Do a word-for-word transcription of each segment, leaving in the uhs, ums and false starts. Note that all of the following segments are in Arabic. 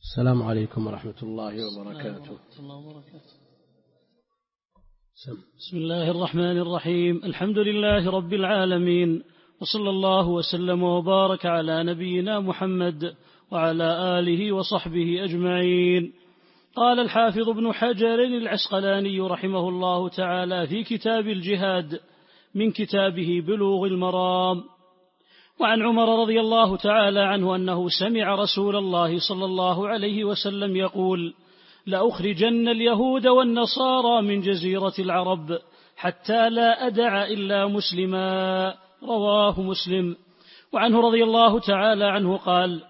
السلام عليكم ورحمة الله وبركاته. بسم الله الرحمن الرحيم. الحمد لله رب العالمين، وصلى الله وسلم وبارك على نبينا محمد وعلى آله وصحبه أجمعين. قال الحافظ ابن حجر العسقلاني رحمه الله تعالى في كتاب الجهاد من كتابه بلوغ المرام: وعن عمر رضي الله تعالى عنه أنه سمع رسول الله صلى الله عليه وسلم يقول: لأخرجن اليهود والنصارى من جزيرة العرب حتى لا أدع إلا مسلما. رواه مسلم. وعنه رضي الله تعالى عنه قال: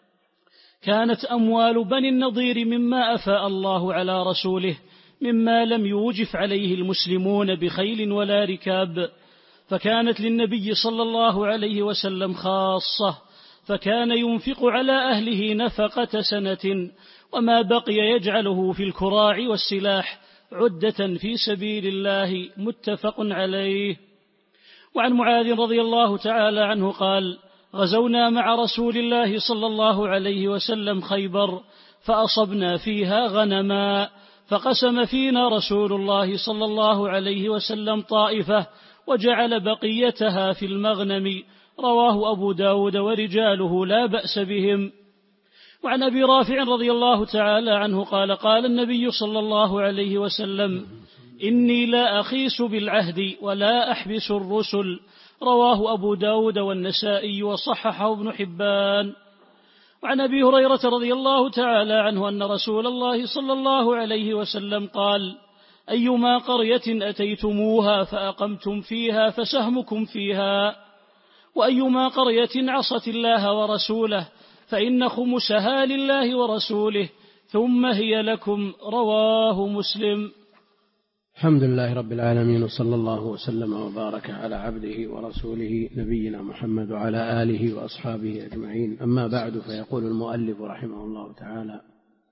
كانت أموال بني النضير مما أفاء الله على رسوله، مما لم يوجف عليه المسلمون بخيل ولا ركاب، فكانت للنبي صلى الله عليه وسلم خاصة، فكان ينفق على أهله نفقة سنة، وما بقي يجعله في الكراع والسلاح عدة في سبيل الله. متفق عليه. وعن معاذ رضي الله تعالى عنه قال: غزونا مع رسول الله صلى الله عليه وسلم خيبر، فأصبنا فيها غنما، فقسم فينا رسول الله صلى الله عليه وسلم طائفة وجعل بقيتها في المغنم. رواه أبو داود ورجاله لا بأس بهم. وعن أبي رافع رضي الله تعالى عنه قال: قال النبي صلى الله عليه وسلم: إني لا أخيس بالعهد ولا أحبس الرسل. رواه أبو داود والنسائي وصححه ابن حبان. وعن أبي هريرة رضي الله تعالى عنه أن رسول الله صلى الله عليه وسلم قال: أيما قرية أتيتموها فأقمتم فيها فسهمكم فيها، وأيما قرية عصت الله ورسوله فإن خمسها لله ورسوله، ثم هي لكم. رواه مسلم. الحمد لله رب العالمين، وصلى الله وسلم وبارك على عبده ورسوله نبينا محمد وعلى آله وأصحابه أجمعين. أما بعد، فيقول المؤلف رحمه الله تعالى: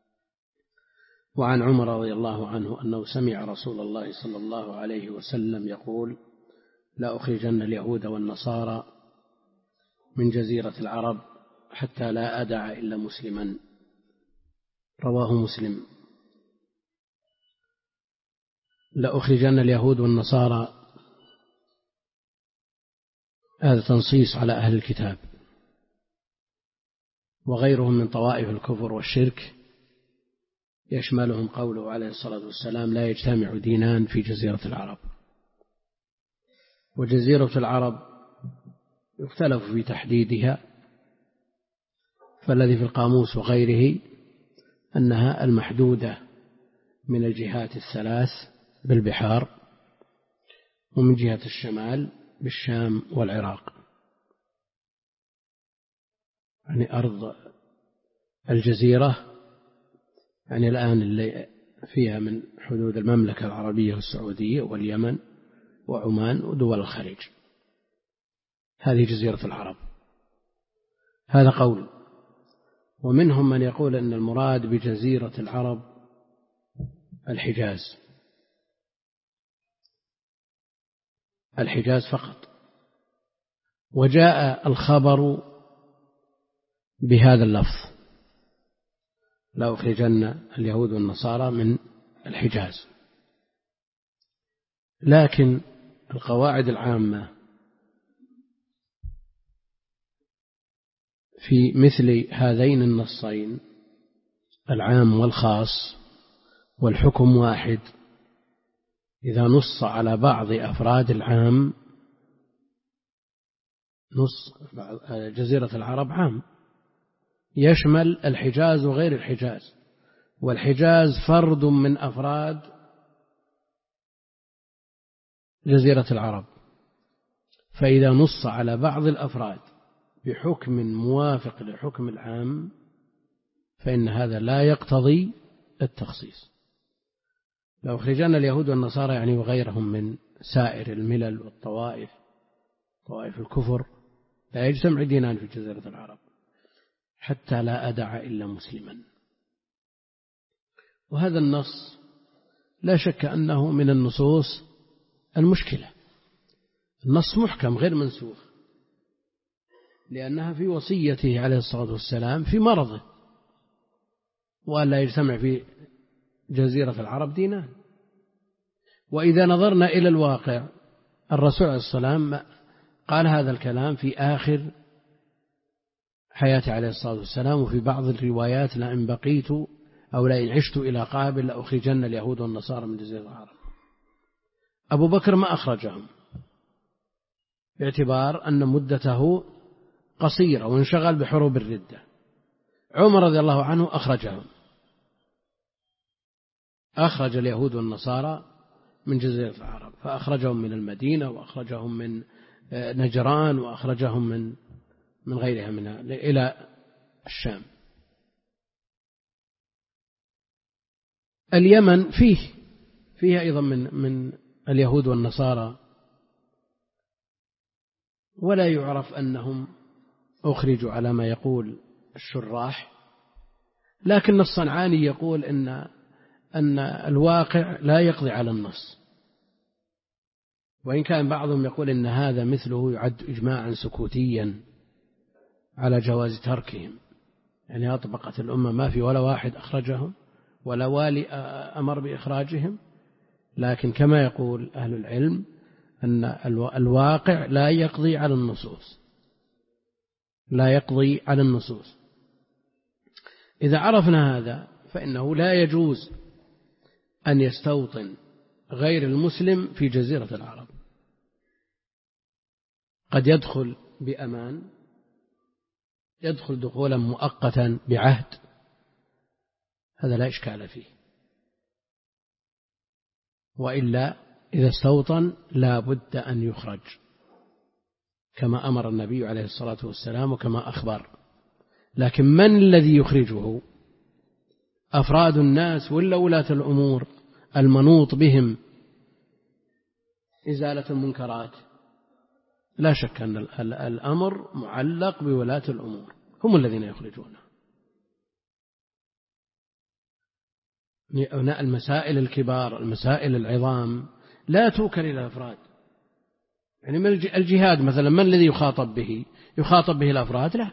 وعن عمر رضي الله عنه أنه سمع رسول الله صلى الله عليه وسلم يقول: لا أخرجن اليهود والنصارى من جزيرة العرب حتى لا أدع إلا مسلما. رواه مسلم. لا أخرجن اليهود والنصارى، هذا تنصيص على أهل الكتاب وغيرهم من طوائف الكفر والشرك، يشملهم قوله عليه الصلاة والسلام: لا يجتمع دينان في جزيرة العرب. وجزيرة العرب يختلف في تحديدها، فالذي في القاموس وغيره أنها المحدودة من الجهات الثلاث بالبحار، ومن جهة الشمال بالشام والعراق، يعني أرض الجزيرة، يعني الآن اللي فيها من حدود المملكة العربية السعودية واليمن وعمان ودول الخليج، هذه جزيرة العرب. هذا قول. ومنهم من يقول أن المراد بجزيرة العرب الحجاز، الحجاز فقط. وجاء الخبر بهذا اللفظ: لا أخرجن اليهود والنصارى من الحجاز. لكن القواعد العامة في مثل هذين النصين، العام والخاص، والحكم واحد، إذا نص على بعض أفراد العام، نص جزيرة العرب عام يشمل الحجاز وغير الحجاز، والحجاز فرد من أفراد جزيرة العرب، فإذا نص على بعض الأفراد بحكم موافق لحكم العام فإن هذا لا يقتضي التخصيص. لو أخرجنا اليهود والنصارى يعني وغيرهم من سائر الملل والطوائف، طوائف الكفر، لا يجتمع دينان في جزيرة العرب حتى لا أدع إلا مسلما. وهذا النص لا شك أنه من النصوص المشكلة. النص محكم غير منسوخ، لأنها في وصيته عليه الصلاة والسلام في مرضه، وألا يجتمع في جزيرة العرب دينان. وإذا نظرنا إلى الواقع الرسول عليه الصلاة والسلام قال هذا الكلام في آخر حياته عليه الصلاة والسلام، وفي بعض الروايات لئن بقيت أو لئن عشت إلى قابل لأخرجن اليهود والنصارى من جزيرة العرب. أبو بكر ما أخرجهم باعتبار أن مدته قصيرة وانشغل بحروب الردة. عمر رضي الله عنه أخرجهم، أخرج اليهود والنصارى من جزيرة العرب، فأخرجهم من المدينة وأخرجهم من نجران وأخرجهم من من غيرها منها إلى الشام. اليمن فيه فيها أيضا من من اليهود والنصارى، ولا يعرف أنهم أخرجوا على ما يقول الشراح، لكن الصنعاني يقول إن أن الواقع لا يقضي على النص، وإن كان بعضهم يقول إن هذا مثله يعد إجماعا سكوتيا على جواز تركهم، يعني أطبقت الأمة ما في ولا واحد أخرجهم ولا والي أمر بإخراجهم، لكن كما يقول أهل العلم أن الواقع لا يقضي على النصوص، لا يقضي على النصوص. إذا عرفنا هذا فإنه لا يجوز أن يستوطن غير المسلم في جزيرة العرب. قد يدخل بأمان، يدخل دخولا مؤقتا بعهد، هذا لا إشكال فيه، وإلا إذا استوطن لا بد أن يخرج كما أمر النبي عليه الصلاة والسلام وكما أخبر. لكن من الذي يخرجه؟ أفراد الناس ولا ولاة الأمور المنوط بهم إزالة المنكرات؟ لا شك أن الأمر معلق بولاة الأمور، هم الذين يخرجونه. المسائل الكبار، المسائل العظام لا توكل إلى الأفراد. يعني من الجهاد مثلا من الذي يخاطب به؟ يخاطب به الأفراد؟ لا.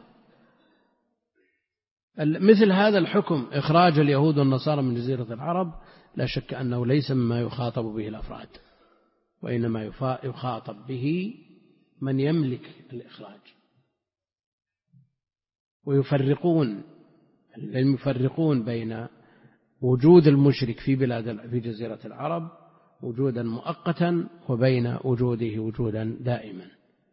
مثل هذا الحكم إخراج اليهود والنصارى من جزيرة العرب لا شك أنه ليس مما يخاطب به الأفراد، وإنما يخاطب به من يملك الإخراج. ويفرقون يفرقون بين وجود المشرك في بلاد في جزيرة العرب وجودا مؤقتا وبين وجوده وجودا دائما.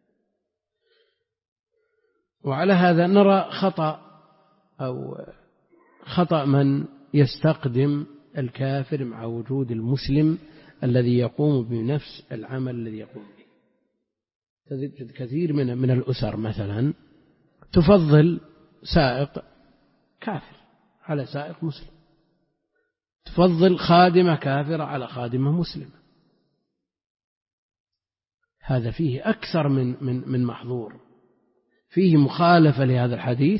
وعلى هذا نرى خطأ أو خطأ من يستقدم الكافر مع وجود المسلم الذي يقوم بنفس العمل الذي يقوم به. تجد كثير من من الأسر مثلا تفضل سائق كافر على سائق مسلم، تفضل خادمة كافرة على خادمة مسلمة. هذا فيه أكثر من من من محظور، فيه مخالفة لهذا الحديث،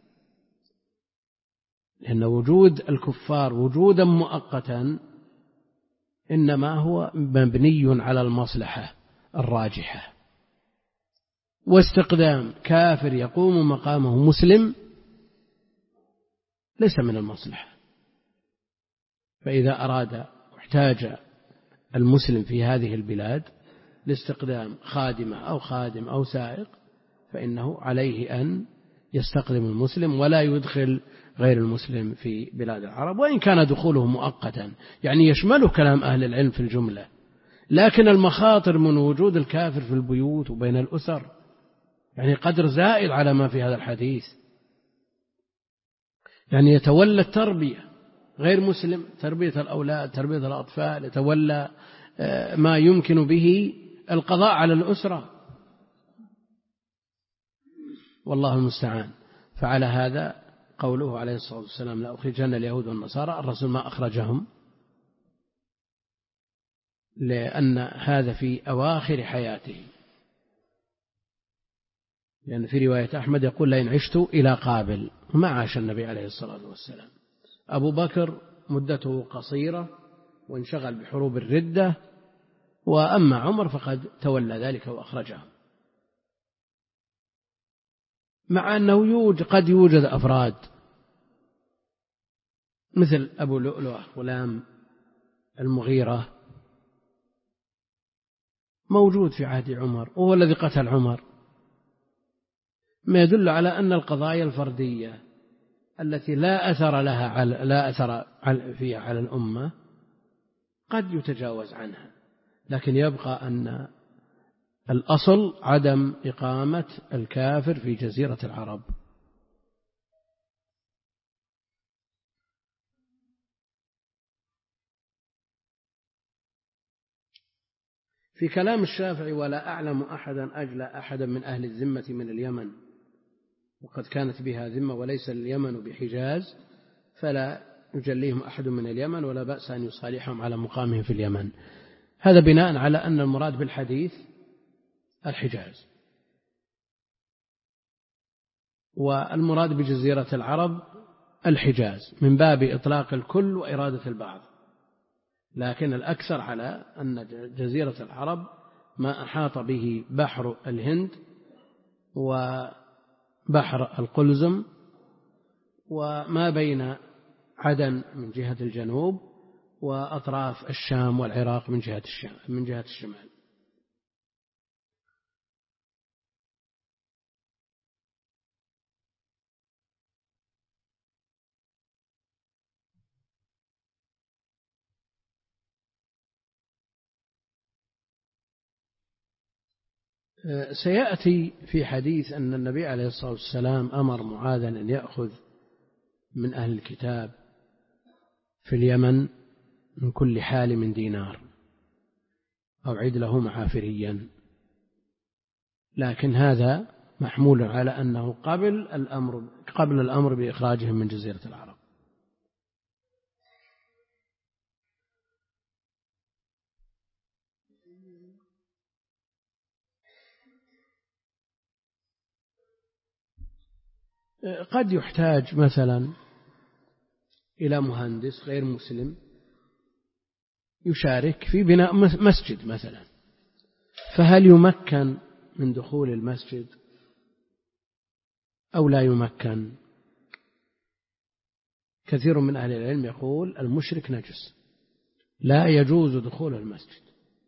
لأن وجود الكفار وجودا مؤقتا إنما هو مبني على المصلحة الراجحة، واستقدام كافر يقوم مقامه مسلم ليس من المصلحة. فإذا أراد واحتاج المسلم في هذه البلاد لاستقدام خادمة أو خادم أو سائق فإنه عليه أن يستقدم المسلم ولا يدخل غير المسلم في بلاد العرب، وإن كان دخوله مؤقتا، يعني يشمله كلام أهل العلم في الجملة، لكن المخاطر من وجود الكافر في البيوت وبين الأسر يعني قدر زائد على ما في هذا الحديث. يعني يتولى التربية غير مسلم، تربية الأولاد، تربية الأطفال، يتولى ما يمكن به القضاء على الأسرة، والله المستعان. فعلى هذا قوله عليه الصلاة والسلام لا أخرجن اليهود والنصارى، الرسول ما أخرجهم لأن هذا في أواخر حياته، لأن في رواية أحمد يقول لئن عشت إلى قابل، ما عاش النبي عليه الصلاة والسلام. أبو بكر مدته قصيرة وانشغل بحروب الردة، وأما عمر فقد تولى ذلك وأخرجهم، مع أنه يوجد قد يوجد أفراد مثل أبو لؤلؤة غلام المغيرة موجود في عهد عمر وهو الذي قتل عمر، ما يدل على أن القضايا الفردية التي لا أثر لها على لا أثر فيها على الأمة قد يتجاوز عنها، لكن يبقى أن الأصل عدم إقامة الكافر في جزيرة العرب. في كلام الشافعي: ولا أعلم أحدا أجلى أحدا من أهل الذمة من اليمن، وقد كانت بها ذمة وليس اليمن بحجاز، فلا يجليهم أحد من اليمن ولا بأس أن يصالحهم على مقامهم في اليمن. هذا بناء على أن المراد بالحديث الحجاز، والمراد بجزيرة العرب الحجاز من باب إطلاق الكل وإرادة البعض، لكن الأكثر على أن جزيرة العرب ما أحاط به بحر الهند وبحر القلزم وما بين عدن من جهة الجنوب وأطراف الشام والعراق من جهة الشام من جهة الشمال. سيأتي في حديث أن النبي عليه الصلاة والسلام أمر معاذا أن يأخذ من أهل الكتاب في اليمن من كل حال من دينار أو عدله معافريا، لكن هذا محمول على أنه قبل الأمر قبل الأمر بإخراجهم من جزيرة العرب. قد يحتاج مثلا إلى مهندس غير مسلم يشارك في بناء مسجد مثلا، فهل يمكن من دخول المسجد أو لا يمكن؟ كثير من أهل العلم يقول المشرك نجس لا يجوز دخول المسجد،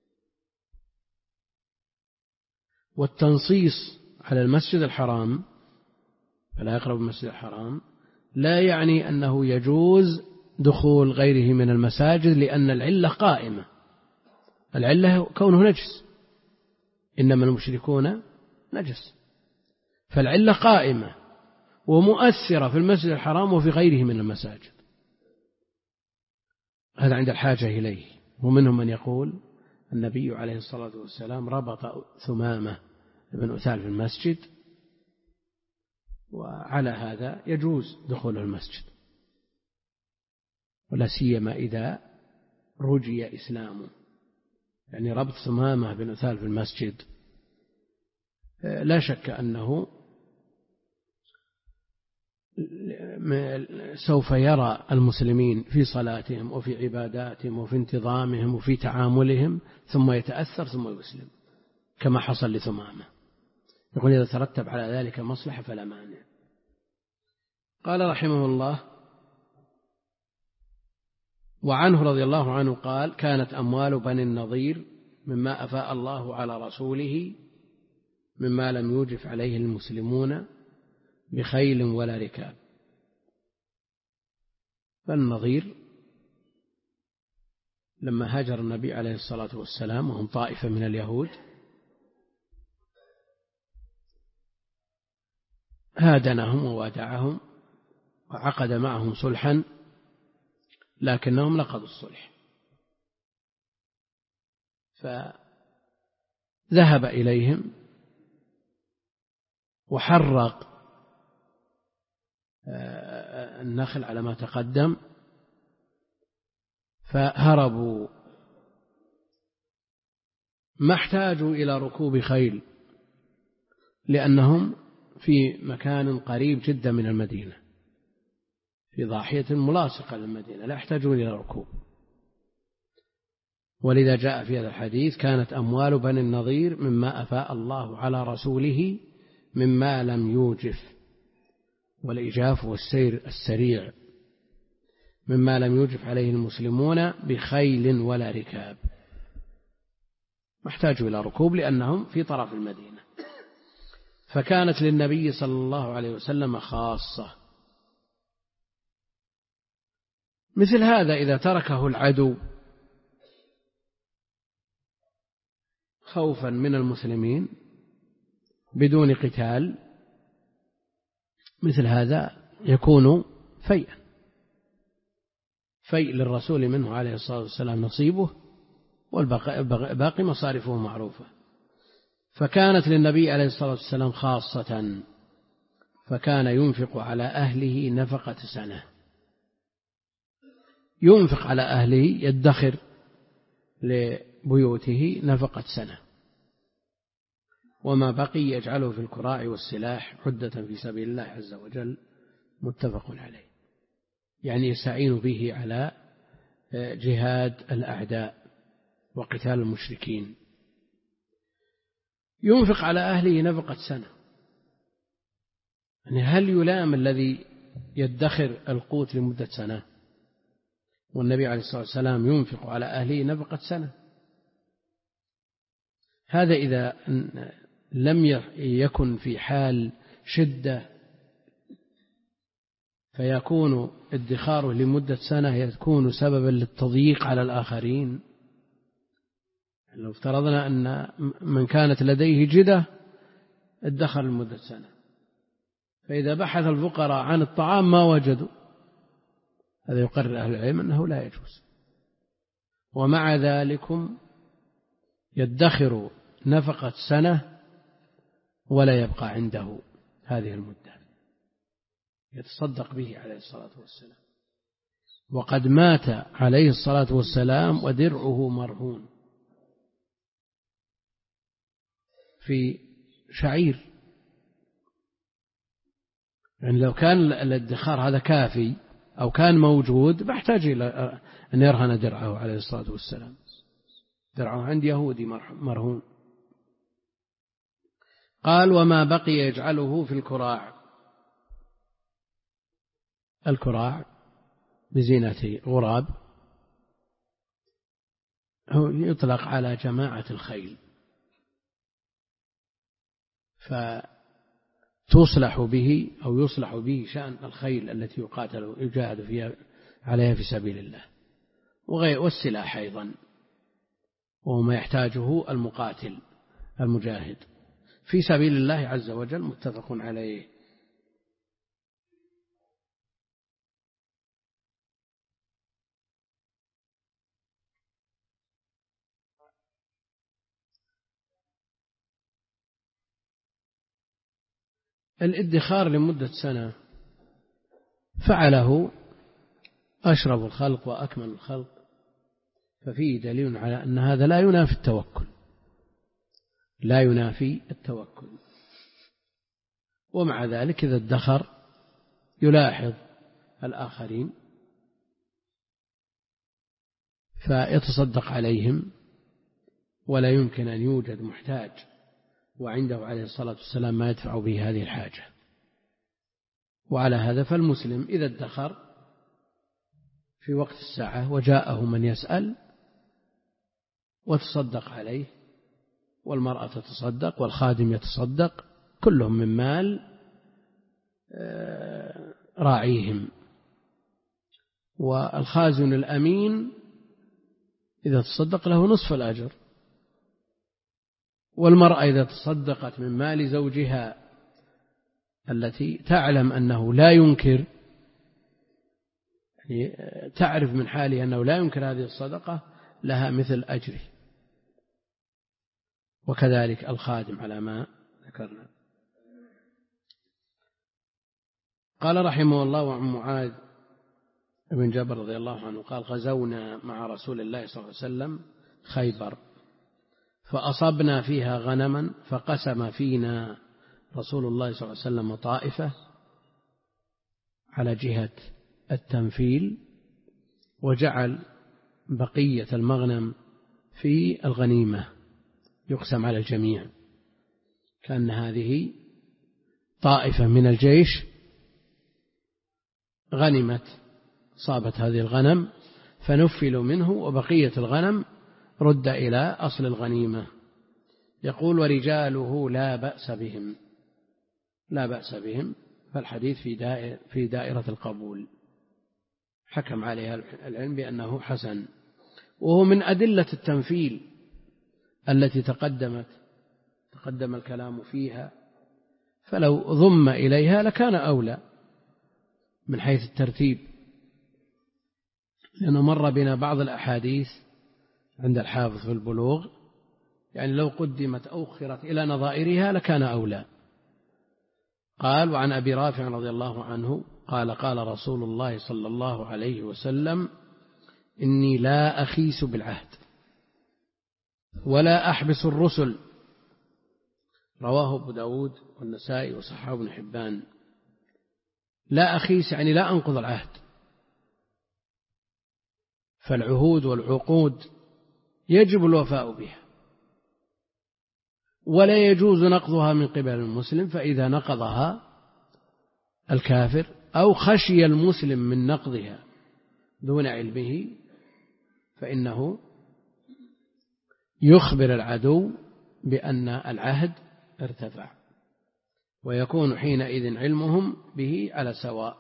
والتنصيص على المسجد الحرام فلا يقرب المسجد الحرام لا يعني أنه يجوز دخول غيره من المساجد، لأن العلة قائمة، العلة كونه نجس، إنما المشركون نجس، فالعلة قائمة ومؤثرة في المسجد الحرام وفي غيره من المساجد، هذا عند الحاجة إليه. ومنهم من يقول النبي عليه الصلاة والسلام ربط ثمامة بن أثال في المسجد، وعلى هذا يجوز دخول المسجد، ولا سيما إذا رجي إسلامه، يعني ربط ثمامة بن أثال في المسجد لا شك أنه سوف يرى المسلمين في صلاتهم وفي عباداتهم وفي انتظامهم وفي تعاملهم ثم يتأثر ثم يسلم كما حصل لثمامة. يقول إذا ترتب على ذلك مصلحة فلا مانع. قال رحمه الله: وعنه رضي الله عنه قال: كانت أموال بني النضير مما أفاء الله على رسوله مما لم يوجف عليه المسلمون بخيل ولا ركاب. فالنضير لما هاجر النبي عليه الصلاة والسلام وهم طائفة من اليهود هادنهم ووادعهم وعقد معهم صلحا، لكنهم نقضوا الصلح، فذهب إليهم وحرق النخل على ما تقدم، فهربوا، ما احتاجوا إلى ركوب خيل لأنهم في مكان قريب جدا من المدينة، في ضاحية ملاصقة للمدينة، لا يحتاجون إلى ركوب. ولذا جاء في هذا الحديث: كانت أموال بني النضير مما أفاء الله على رسوله مما لم يوجف، والإجاف والسير السريع. مما لم يوجف عليه المسلمون بخيل ولا ركاب، ما احتاجوا إلى ركوب لأنهم في طرف المدينة. فكانت للنبي صلى الله عليه وسلم خاصة. مثل هذا إذا تركه العدو خوفا من المسلمين بدون قتال، مثل هذا يكون فيئا، فيء للرسول منه عليه الصلاة والسلام نصيبه، والباقي مصارفه معروفة. فكانت للنبي عليه الصلاة والسلام خاصة، فكان ينفق على أهله نفقة سنة، ينفق على أهله، يدخر لبيوته نفقة سنة، وما بقي يجعله في الكراع والسلاح عدة في سبيل الله عز وجل، متفق عليه. يعني يستعين به على جهاد الأعداء وقتال المشركين. ينفق على أهله نفقة سنة، يعني هل يلام الذي يدخر القوت لمدة سنة؟ والنبي عليه الصلاة والسلام ينفق على أهله نفقة سنة. هذا إذا لم يكن في حال شدة فيكون ادخاره لمدة سنة يكون سببا للتضييق على الآخرين. لو افترضنا أن من كانت لديه جدة ادخر لمدة سنة، فإذا بحث الفقراء عن الطعام ما وجدوا، هذا يقرر أهل العلم أنه لا يجوز. ومع ذلكم يدخر نفقة سنة ولا يبقى عنده هذه المدة، يتصدق به عليه الصلاة والسلام. وقد مات عليه الصلاة والسلام ودرعه مرهون في شعير، يعني لو كان الادخار هذا كافي أو كان موجود ما احتاج إلى أن يرهن درعه عليه الصلاة والسلام. درعه عند يهودي مرهون. قال: وما بقي يجعله في الكراع. الكراع بزينة غراب هو يطلق على جماعة الخيل، فتصلح به أو يصلح به شأن الخيل التي يقاتل يجاهد فيها عليها في سبيل الله، والسلاح أيضا، وهو ما يحتاجه المقاتل المجاهد في سبيل الله عز وجل، متفق عليه. الادخار لمدة سنة فعله أشرف الخلق وأكمل الخلق، ففيه دليل على أن هذا لا ينافي التوكل، لا ينافي التوكل. ومع ذلك إذا ادخر يلاحظ الآخرين فيتصدق عليهم، ولا يمكن أن يوجد محتاج وعنده عليه الصلاة والسلام ما يدفع به هذه الحاجة. وعلى هذا فالمسلم إذا ادخر في وقت الساعة وجاءه من يسأل وتصدق عليه، والمرأة تتصدق والخادم يتصدق، كلهم من مال راعيهم. والخازن الأمين إذا تصدق له نصف الأجر، والمرأة إذا تصدقت من مال زوجها التي تعلم أنه لا ينكر، يعني تعرف من حاله أنه لا ينكر هذه الصدقة، لها مثل أجره. وكذلك الخادم على ما ذكرنا. قال رحمه الله: وعن معاذ بن جبل رضي الله عنه قال: غزونا مع رسول الله صلى الله عليه وسلم خيبر، فأصبنا فيها غنما، فقسم فينا رسول الله صلى الله عليه وسلم طائفة على جهة التنفيل، وجعل بقية المغنم في الغنيمة يقسم على الجميع، كأن هذه طائفة من الجيش غنمت صابت هذه الغنم فنفلوا منه وبقية الغنم رد إلى أصل الغنيمة. يقول ورجاله لا بأس بهم، لا بأس بهم، فالحديث في دائرة, في دائرة القبول، حكم عليها العلم بأنه حسن، وهو من أدلة التنفيل التي تقدمت تقدم الكلام فيها، فلو ضم إليها لكان أولى من حيث الترتيب، لأنه مر بنا بعض الأحاديث عند الحافظ في البلوغ يعني لو قدمت أو أخرت إلى نظائرها لكان أولى. قال وعن أبي رافع رضي الله عنه قال قال رسول الله صلى الله عليه وسلم إني لا أخيس بالعهد ولا أحبس الرسل، رواه أبو داود والنسائي وصححه ابن حبان. لا أخيس يعني لا أنقض العهد، فالعهود والعقود يجب الوفاء بها، ولا يجوز نقضها من قبل المسلم، فإذا نقضها الكافر أو خشي المسلم من نقضها دون علمه فإنه يخبر العدو بأن العهد ارتفع، ويكون حينئذ علمهم به على سواء.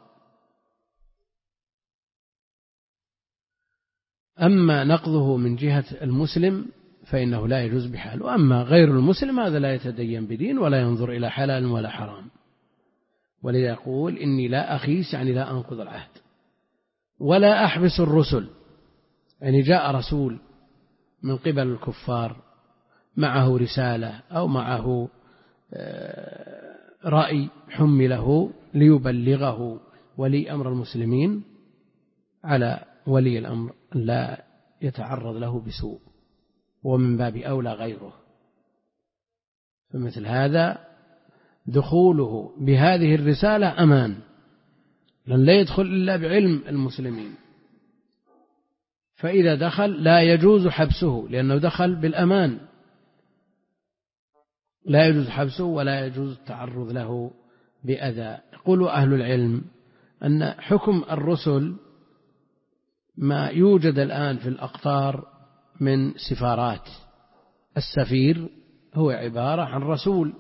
أما نقضه من جهة المسلم فإنه لا يجوز بحال، وأما غير المسلم هذا لا يتدين بدين ولا ينظر إلى حلال ولا حرام. ولذا يقول إني لا أخيس يعني لا أنقض العهد ولا أحبس الرسل، يعني جاء رسول من قبل الكفار معه رسالة أو معه رأي حمله ليبلغه ولي أمر المسلمين، على ولي الأمر لا يتعرض له بسوء، ومن باب أولى غيره. فمثل هذا دخوله بهذه الرسالة أمان، لأن لا يدخل إلا بعلم المسلمين، فإذا دخل لا يجوز حبسه لأنه دخل بالأمان، لا يجوز حبسه ولا يجوز التعرض له بأذى. يقول أهل العلم أن حكم الرسل ما يوجد الآن في الأقطار من سفارات، السفير هو عبارة عن رسول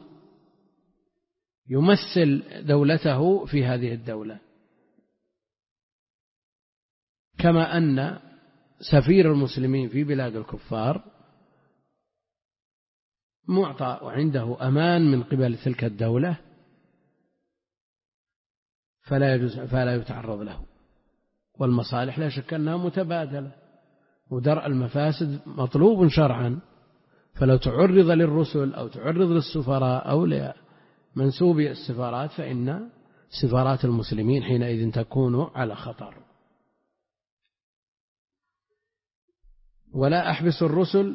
يمثل دولته في هذه الدولة، كما أن سفير المسلمين في بلاد الكفار معطى وعنده أمان من قبل تلك الدولة، فلا يجوز فلا يتعرض له. والمصالح لا شك أنها متبادلة، ودرء المفاسد مطلوب شرعا، فلو تعرض للرسل أو تعرض للسفراء أو لمنسوبي السفارات فإن سفارات المسلمين حينئذ تكون على خطر. ولا أحبس الرسل،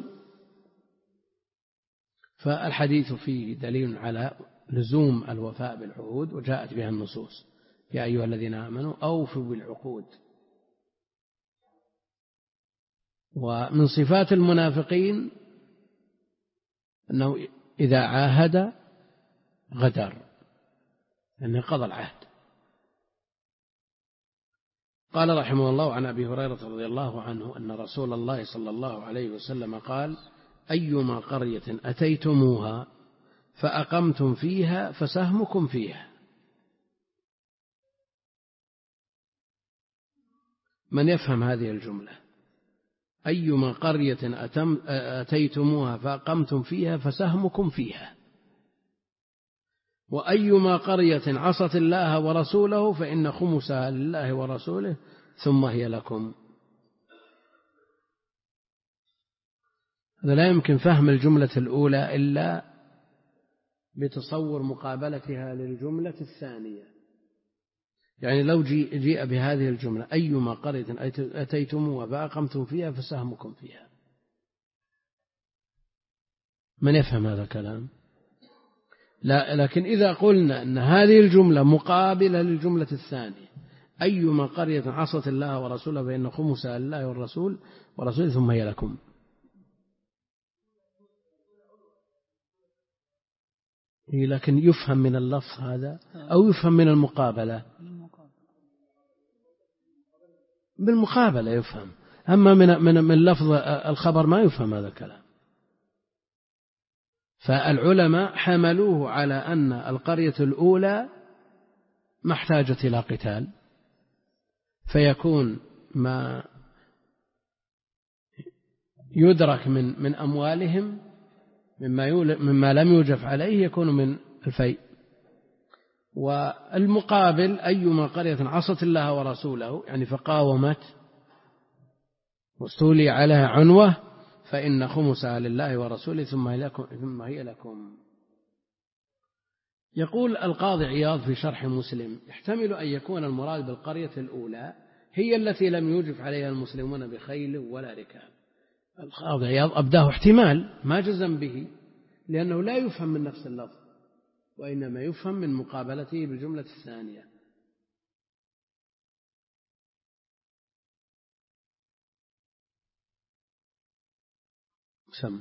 فالحديث فيه دليل على لزوم الوفاء بالعهود، وجاءت بها النصوص يا أيها الذين آمنوا أوفوا بالعقود. ومن صفات المنافقين أنه إذا عاهد غدر، أنه قضى العهد. قال رحمه الله عن أبي هريرة رضي الله عنه أن رسول الله صلى الله عليه وسلم قال أيما قرية أتيتموها فأقمتم فيها فسهمكم فيها. من يفهم هذه الجملة؟ أيما قرية أتيتموها فأقمتم فيها فسهمكم فيها، وأيما قرية عصت الله ورسوله فإن خمسها لله ورسوله ثم هي لكم. هذا لا يمكن فهم الجملة الأولى إلا بتصور مقابلتها للجملة الثانية. يعني لو جيء, جيء بهذه الجملة أيما قرية أتيتموها فأقمتم فيها فسهمكم فيها، من يفهم هذا الكلام؟ لا، لكن إذا قلنا أن هذه الجملة مقابلة للجملة الثانية أيما قرية عصت الله ورسوله فإن خمسها لله والرسول ورسوله ثم هي لكم، لكن يفهم من اللفظ هذا أو يفهم من المقابلة؟ بالمقابلة يفهم، أما من من من لفظ الخبر ما يفهم هذا الكلام. فالعلماء حملوه على أن القرية الأولى ما احتاجت إلى قتال، فيكون ما يدرك من من أموالهم مما مما لم يوجف عليه يكون من الفيء. والمقابل أيما قرية عصت الله ورسوله يعني فقاومت واستولي عليها عنوة فإن خمسها لله ورسوله ثم هي لكم, ثم هي لكم. يقول القاضي عياض في شرح مسلم: يحتمل أن يكون المراد بالقرية الأولى هي التي لم يوجف عليها المسلمون بخيل ولا ركاب. القاضي عياض أبداه احتمال ما جزم به، لأنه لا يفهم من نفس اللفظ، وإنما يفهم من مقابلته بالجملة الثانية. سم.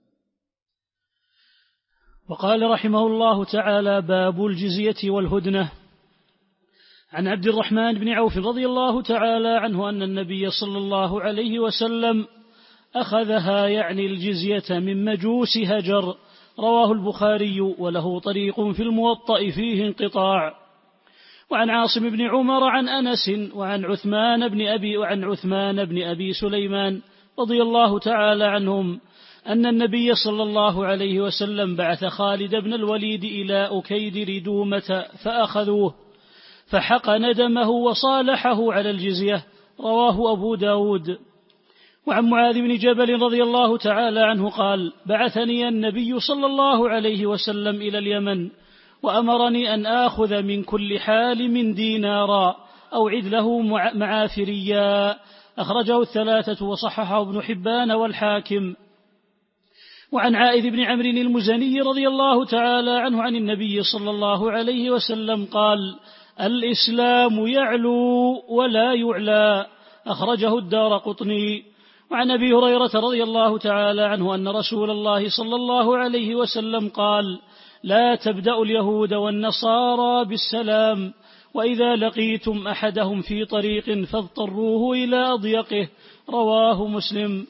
وقال رحمه الله تعالى: باب الجزية والهدنة. عن عبد الرحمن بن عوف رضي الله تعالى عنه أن النبي صلى الله عليه وسلم أخذها يعني الجزية من مجوس هجر. رواه البخاري وله طريق في الموطأ فيه انقطاع. وعن عاصم بن عمر عن أنس وعن عثمان بن أبي وعن عثمان بن أبي سليمان رضي الله تعالى عنهم أن النبي صلى الله عليه وسلم بعث خالد بن الوليد إلى أكيد ردومة فأخذوه فحقن دمه وصالحه على الجزية. رواه أبو داود. وعن معاذ بن جبل رضي الله تعالى عنه قال: بعثني النبي صلى الله عليه وسلم إلى اليمن وأمرني أن آخذ من كل حالم دينارا أو عدله معافريا. أخرجه الثلاثة وصححه ابن حبان والحاكم. وعن عائذ بن عمرو المزني رضي الله تعالى عنه عن النبي صلى الله عليه وسلم قال: الإسلام يعلو ولا يعلى. أخرجه الدارقطني. وعن أبي هريرة رضي الله تعالى عنه أن رسول الله صلى الله عليه وسلم قال: لا تبدأوا اليهود والنصارى بالسلام، وإذا لقيتم أحدهم في طريق فاضطروه إلى أضيقه. رواه مسلم.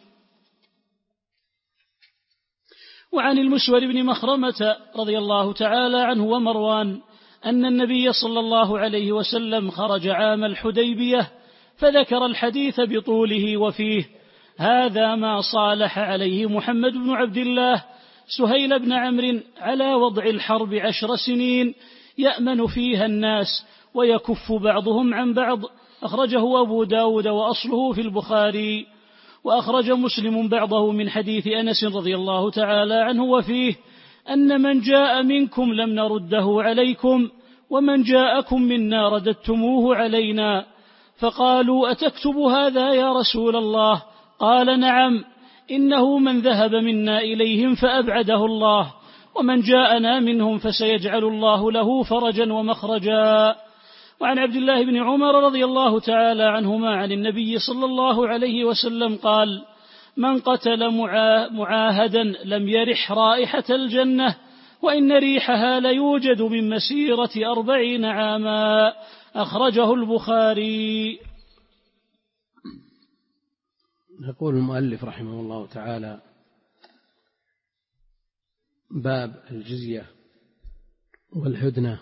وعن المسور بن مخرمة رضي الله تعالى عنه ومروان أن النبي صلى الله عليه وسلم خرج عام الحديبية فذكر الحديث بطوله وفيه: هذا ما صالح عليه محمد بن عبد الله سهيل بن عمرو على وضع الحرب عشر سنين يأمن فيها الناس ويكف بعضهم عن بعض. أخرجه أبو داود وأصله في البخاري. وأخرج مسلم بعضه من حديث أنس رضي الله تعالى عنه وفيه: أن من جاء منكم لم نرده عليكم ومن جاءكم منا رددتموه علينا. فقالوا: أتكتب هذا يا رسول الله؟ قال: نعم، إنه من ذهب منا إليهم فأبعده الله، ومن جاءنا منهم فسيجعل الله له فرجا ومخرجا. وعن عبد الله بن عمر رضي الله تعالى عنهما عن النبي صلى الله عليه وسلم قال: من قتل معاهدا لم يرح رائحة الجنة، وإن ريحها ليوجد من مسيرة أربعين عاما. أخرجه البخاري. يقول المؤلف رحمه الله تعالى: باب الجزية والهدنة.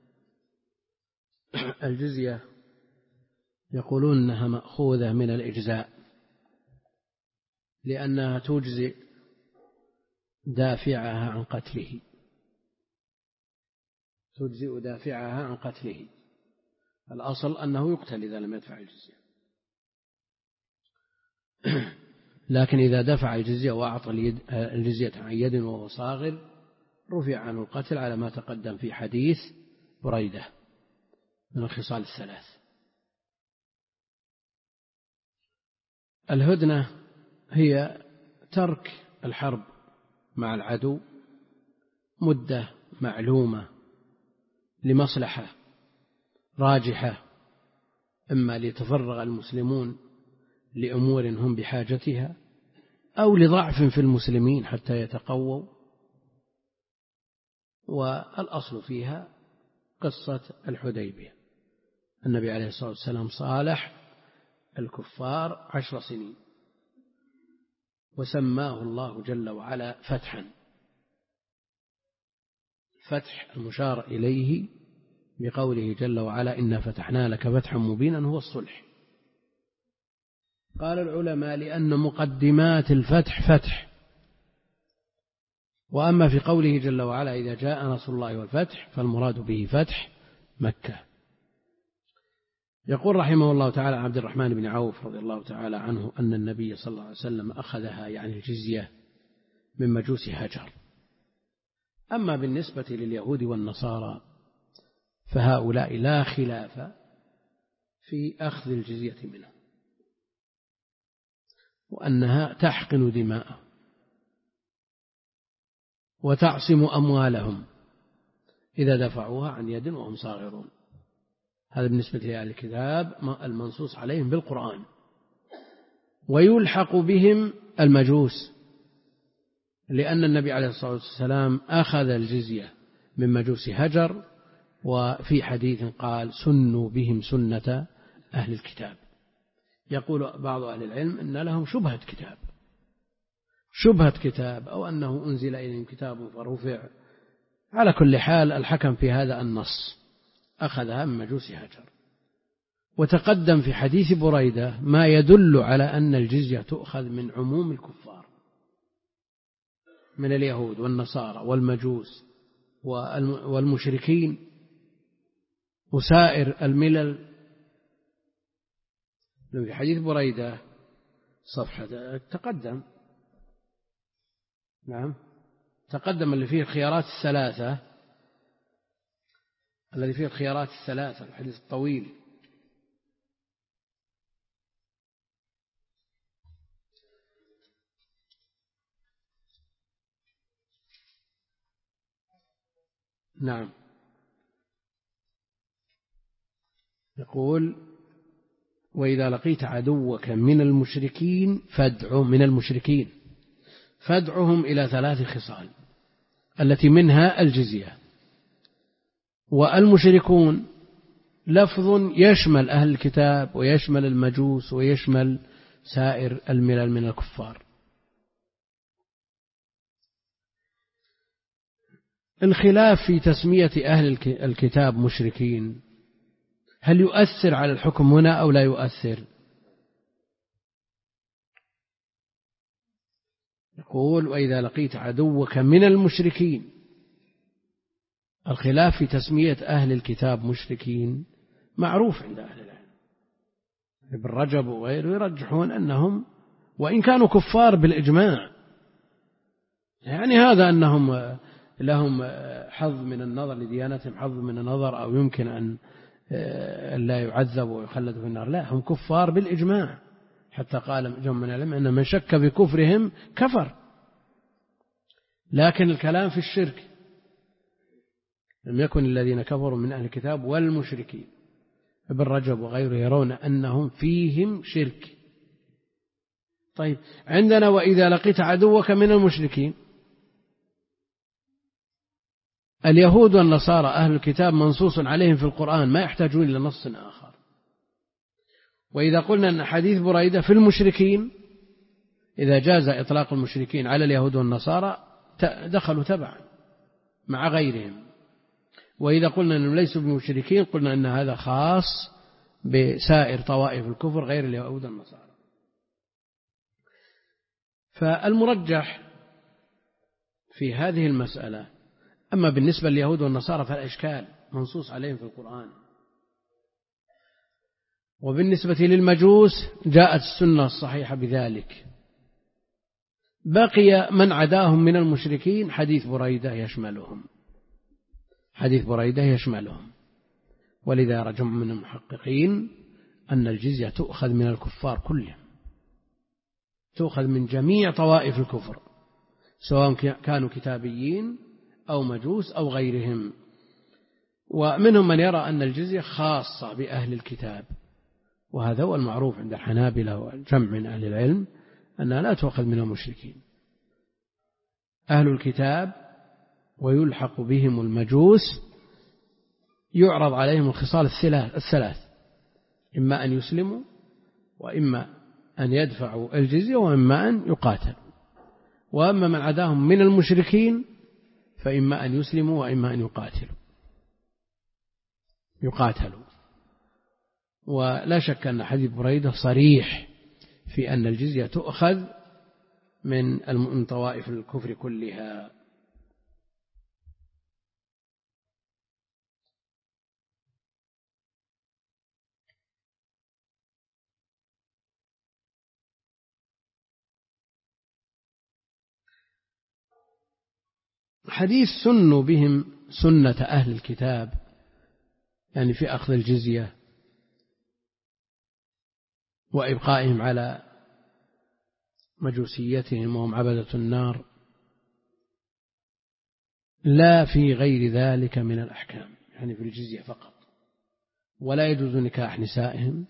الجزية يقولون أنها مأخوذة من الإجزاء، لأنها تجزئ دافعها عن قتله، تجزئ دافعها عن قتله. الأصل أنه يقتل إذا لم يدفع الجزية، لكن إذا دفع الجزية وأعطى الجزية عن يد وهو صاغر رفع عنه القتل، على ما تقدم في حديث بريدة من الخصال الثلاث. الهدنة هي ترك الحرب مع العدو مدة معلومة لمصلحة راجحة، إما ليتفرغ المسلمون لأمور هم بحاجتها أو لضعف في المسلمين حتى يتقووا. والأصل فيها قصة الحديبية، النبي عليه الصلاة والسلام صالح الكفار عشر سنين، وسماه الله جل وعلا فتحا. الفتح المشار إليه بقوله جل وعلا إنا فتحنا لك فتحا مبينا هو الصلح. قال العلماء لأن مقدمات الفتح فتح، وأما في قوله جل وعلا إذا جاء نصر الله والفتح فالمراد به فتح مكة. يقول رحمه الله تعالى عبد الرحمن بن عوف رضي الله تعالى عنه أن النبي صلى الله عليه وسلم أخذها يعني الجزية من مجوس هجر. أما بالنسبة لليهود والنصارى فهؤلاء لا خلاف في أخذ الجزية منهم، وأنها تحقن دماءهم وتعصم أموالهم إذا دفعوها عن يد وهم صاغرون. هذا بالنسبة لأهل الكتاب المنصوص عليهم بالقرآن. ويلحق بهم المجوس، لأن النبي عليه الصلاة والسلام أخذ الجزية من مجوس هجر، وفي حديث قال سنوا بهم سنة أهل الكتاب. يقول بعض أهل العلم إن لهم شبهة كتاب شبهة كتاب أو أنه أنزل إليهم كتاب فرفع. على كل حال الحكم في هذا النص أخذها من مجوس هجر. وتقدم في حديث بريدة ما يدل على أن الجزية تؤخذ من عموم الكفار من اليهود والنصارى والمجوس والمشركين وسائر الملل. في حديث بريدة صفحة تقدم نعم تقدم اللي فيه الخيارات الثلاثة الذي فيه الخيارات الثلاثة الحديث الطويل. نعم يقول وإذا لقيت عدوك من المشركين فادعوا من المشركين فادعهم إلى ثلاث خصال التي منها الجزية. والمشركون لفظ يشمل أهل الكتاب ويشمل المجوس ويشمل سائر الملل من الكفار. الخلاف في تسمية أهل الكتاب مشركين هل يؤثر على الحكم هنا أو لا يؤثر؟ يقول وإذا لقيت عدوك من المشركين. الخلاف في تسمية أهل الكتاب مشركين معروف عند أهل العلم. ابن رجب وغيره يرجحون أنهم وإن كانوا كفار بالإجماع، يعني هذا أنهم لهم حظ من النظر لديانتهم حظ من النظر أو يمكن أن لا يعذبوا ويخلدوا في النار، لا هم كفار بالإجماع. حتى قال جمع من العلم أن من شك بكفرهم كفر. لكن الكلام في الشرك لم يكن الذين كفروا من أهل الكتاب والمشركين. ابن رجب وغيره يرون أنهم فيهم شرك. طيب عندنا وإذا لقيت عدوك من المشركين، اليهود والنصارى أهل الكتاب منصوص عليهم في القرآن ما يحتاجون إلى نص آخر. وإذا قلنا أن حديث بريدة في المشركين إذا جاز إطلاق المشركين على اليهود والنصارى دخلوا تبعا مع غيرهم. وإذا قلنا أنهم ليسوا بمشركين قلنا أن هذا خاص بسائر طوائف الكفر غير اليهود والنصارى. فالمرجح في هذه المسألة أما بالنسبة لليهود والنصارى فالإشكال منصوص عليهم في القرآن. وبالنسبة للمجوس جاءت السنة الصحيحة بذلك. بقي من عداهم من المشركين حديث بريدة يشملهم حديث بريدة يشملهم ولذا يرى جمع من المحققين أن الجزية تؤخذ من الكفار كلهم، تؤخذ من جميع طوائف الكفر سواء كانوا كتابيين أو مجوس أو غيرهم. ومنهم من يرى أن الجزية خاصة بأهل الكتاب، وهذا هو المعروف عند الحنابلة والجمع من أهل العلم أنها لا تؤخذ من المشركين. أهل الكتاب ويلحق بهم المجوس يعرض عليهم الخصال الثلاث إما أن يسلموا وإما أن يدفعوا الجزية وإما أن يقاتلوا. وأما من عداهم من المشركين فإما أن يسلموا وإما أن يقاتلوا يقاتلوا ولا شك أن حديث بريدة صريح في أن الجزية تؤخذ من طوائف الكفر كلها. حديث سنوا بهم سنة أهل الكتاب يعني في أخذ الجزية وإبقائهم على مجوسيتهم وهم عبدة النار لا في غير ذلك من الأحكام، يعني في الجزية فقط. ولا يجوز نكاح نسائهم،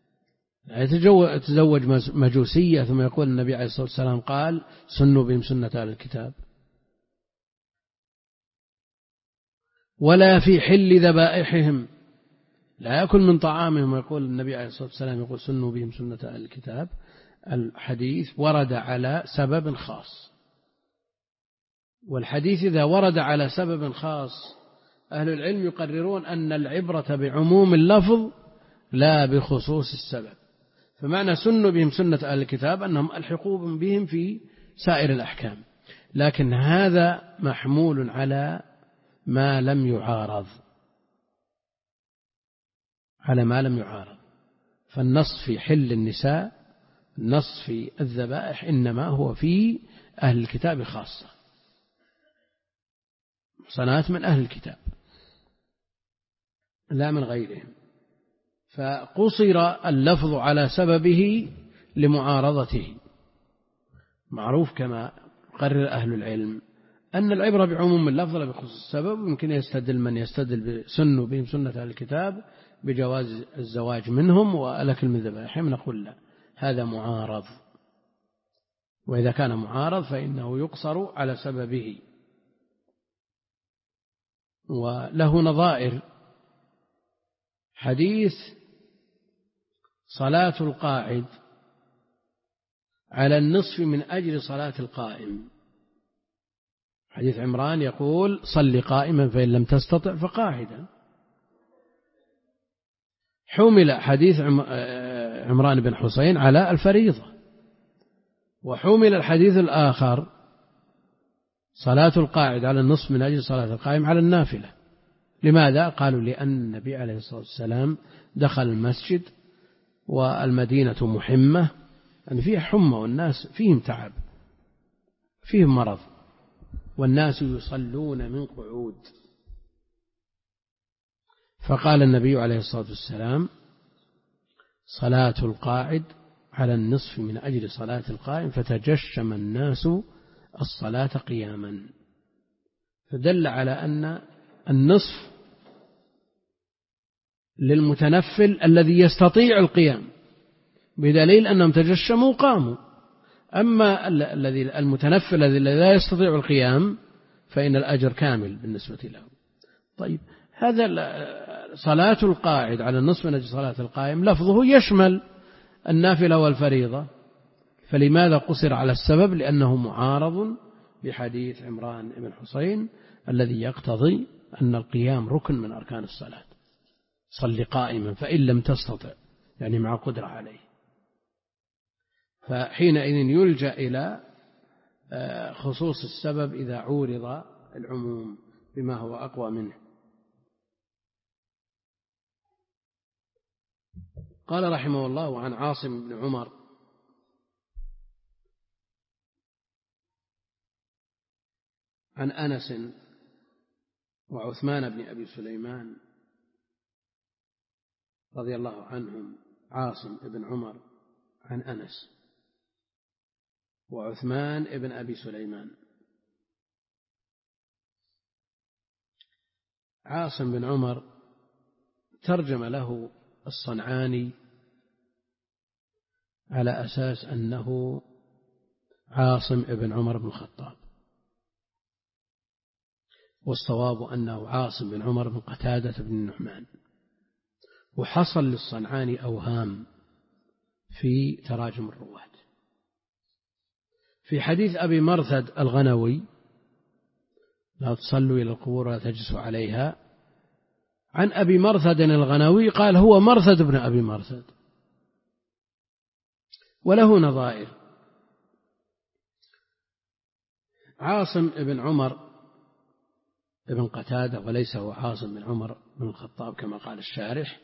يتزوج مجوسية ثم يقول النبي عليه الصلاة والسلام قال سنوا بهم سنة أهل الكتاب. ولا في حل ذبائحهم، لا يأكل من طعامهم، ويقول النبي عليه الصلاة والسلام يقول سنوا بهم سنة أهل الكتاب. الحديث ورد على سبب خاص، والحديث إذا ورد على سبب خاص أهل العلم يقررون أن العبرة بعموم اللفظ لا بخصوص السبب. فمعنى سنوا بهم سنة أهل الكتاب أنهم ألحقوا بهم في سائر الأحكام، لكن هذا محمول على ما لم يعارض على ما لم يعارض فالنص في حل النساء، النص في الذبائح إنما هو في أهل الكتاب خاصة، صنات من أهل الكتاب لا من غيرهم. فقصر اللفظ على سببه لمعارضته. معروف كما قرر أهل العلم أن العبرة بعموم اللفظ لا بخصوص السبب. يمكن يستدل من يستدل بسنوا بهم سنة أهل الكتاب بجواز الزواج منهم والأكل من ذبائحهم، نقول لا، هذا معارض، وإذا كان معارض فإنه يقصر على سببه. وله نظائر حديث صلاة القاعد على النصف من أجل صلاة القائم. حديث عمران يقول صل قائما فإن لم تستطع فقاعدا. حمل حديث عمران بن حسين على الفريضة، وحمل الحديث الآخر صلاة القاعد على النصف من أجل صلاة القائم على النافلة. لماذا؟ قالوا لأن النبي عليه الصلاة والسلام دخل المسجد والمدينة محمة، يعني فيها حمى والناس فيهم تعب فيهم مرض والناس يصلون من قعود، فقال النبي عليه الصلاة والسلام صلاة القاعد على النصف من أجل صلاة القائم، فتجشم الناس الصلاة قياما. فدل على أن النصف للمتنفل الذي يستطيع القيام، بدليل أنهم تجشموا قاموا. أما الذي المتنفل الذي لا يستطيع القيام فإن الأجر كامل بالنسبة له. طيب، هذا صلاة القاعد على النصف من أجل صلاة القائم لفظه يشمل النافلة والفريضة، فلماذا قصر على السبب؟ لأنه معارض بحديث عمران بن حسين الذي يقتضي أن القيام ركن من أركان الصلاة. صل قائما فإن لم تستطع، يعني مع قدرة عليه. فحينئذ يلجأ إلى خصوص السبب إذا عورض العموم بما هو أقوى منه. قال رحمه الله عن عاصم بن عمر عن أنس وعثمان بن أبي سليمان رضي الله عنهم. عاصم بن عمر عن أنس وعثمان بن أبي سليمان. عاصم بن عمر ترجم له الصنعاني على أساس أنه عاصم بن عمر بن الخطاب، والصواب أنه عاصم بن عمر بن قتادة بن النعمان. وحصل للصنعاني أوهام في تراجم الرواة. في حديث أبي مرثد الغنوي لا تصلوا إلى القبور ولا تجلسوا عليها، عن أبي مرثد الغنوي قال هو مرثد بن أبي مرثد، وله نظائر. عاصم بن عمر بن قتادة، وليس هو عاصم بن عمر بن الخطاب كما قال الشارح،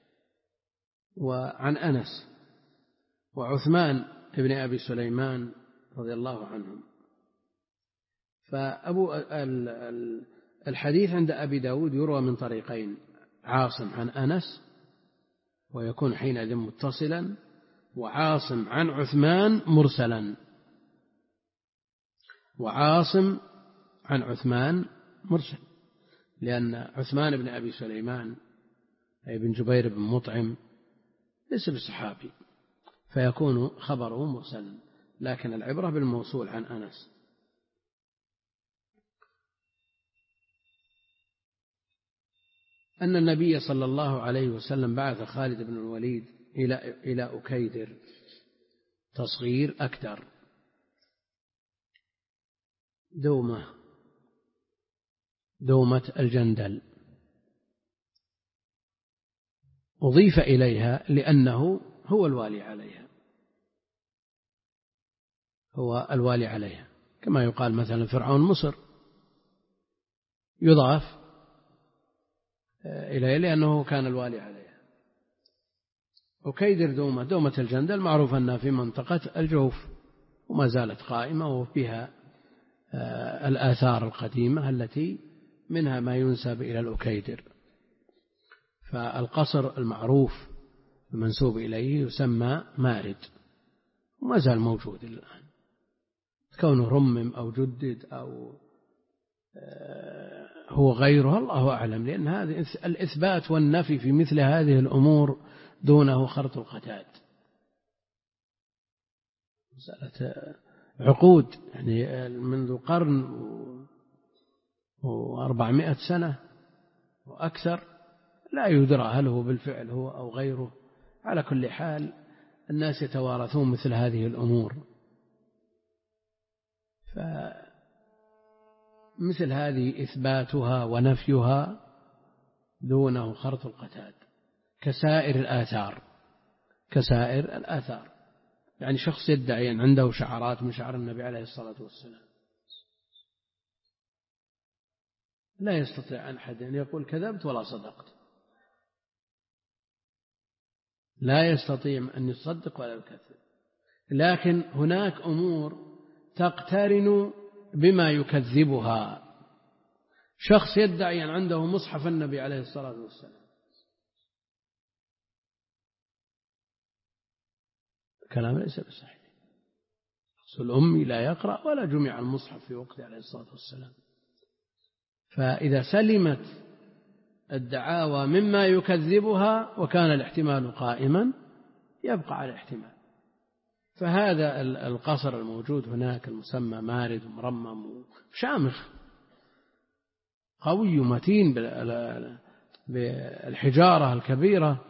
وعن أنس وعثمان بن أبي سليمان رضي الله عنهم. فأبو الحديث عند أبي داود يروى من طريقين، عاصم عن أنس ويكون حينئذ متصلا، وعاصم عن عثمان مرسلا، وعاصم عن عثمان مرسل، لأن عثمان بن أبي سليمان أي بن جبير بن مطعم ليس بصحابي، فيكون خبره مرسلا، لكن العبرة بالموصول عن أنس. أن النبي صلى الله عليه وسلم بعث خالد بن الوليد إلى إلى أكيدر، تصغير أكدر، دومة دومة الجندل، أضيف إليها لأنه هو الوالي عليها، هو الوالي عليها، كما يقال مثلا فرعون مصر يضاف إليه لأنه كان الوالي عليها. أكيدر دومة دومة الجندل معروف أنها في منطقة الجوف، وما زالت قائمة، وفيها الآثار القديمة التي منها ما ينسب إلى الأكيدر. فالقصر المعروف المنسوب إليه يسمى مارد، وما زال موجود الآن، كونه رمم أو جدد أو هو غيره الله أعلم، لأن هذه الإثبات والنفي في مثل هذه الأمور دونه خرط القتاد، مسألة عقود، يعني منذ قرن وأربعمائة سنة وأكثر لا يدرى هل هو بالفعل هو أو غيره. على كل حال الناس يتوارثون مثل هذه الأمور، فمثل هذه إثباتها ونفيها دونه خرط القتاد كسائر الآثار، كسائر الآثار. يعني شخص يدعي أن عنده شعرات من شعر النبي عليه الصلاة والسلام، لا يستطيع أن أحد أن يقول كذبت ولا صدقت، لا يستطيع أن يصدق ولا يكذب. لكن هناك أمور تقترن بما يكذبها. شخص يدعي أن عنده مصحف النبي عليه الصلاة والسلام، كلام ليس بصحيح، الأمي لا يقرأ ولا جمع المصحف في وقته عليه الصلاة والسلام. فإذا سلمت الدعاوى مما يكذبها وكان الاحتمال قائما يبقى على الاحتمال. فهذا القصر الموجود هناك المسمى مارد ومرمم شامخ قوي متين بالحجارة الكبيرة،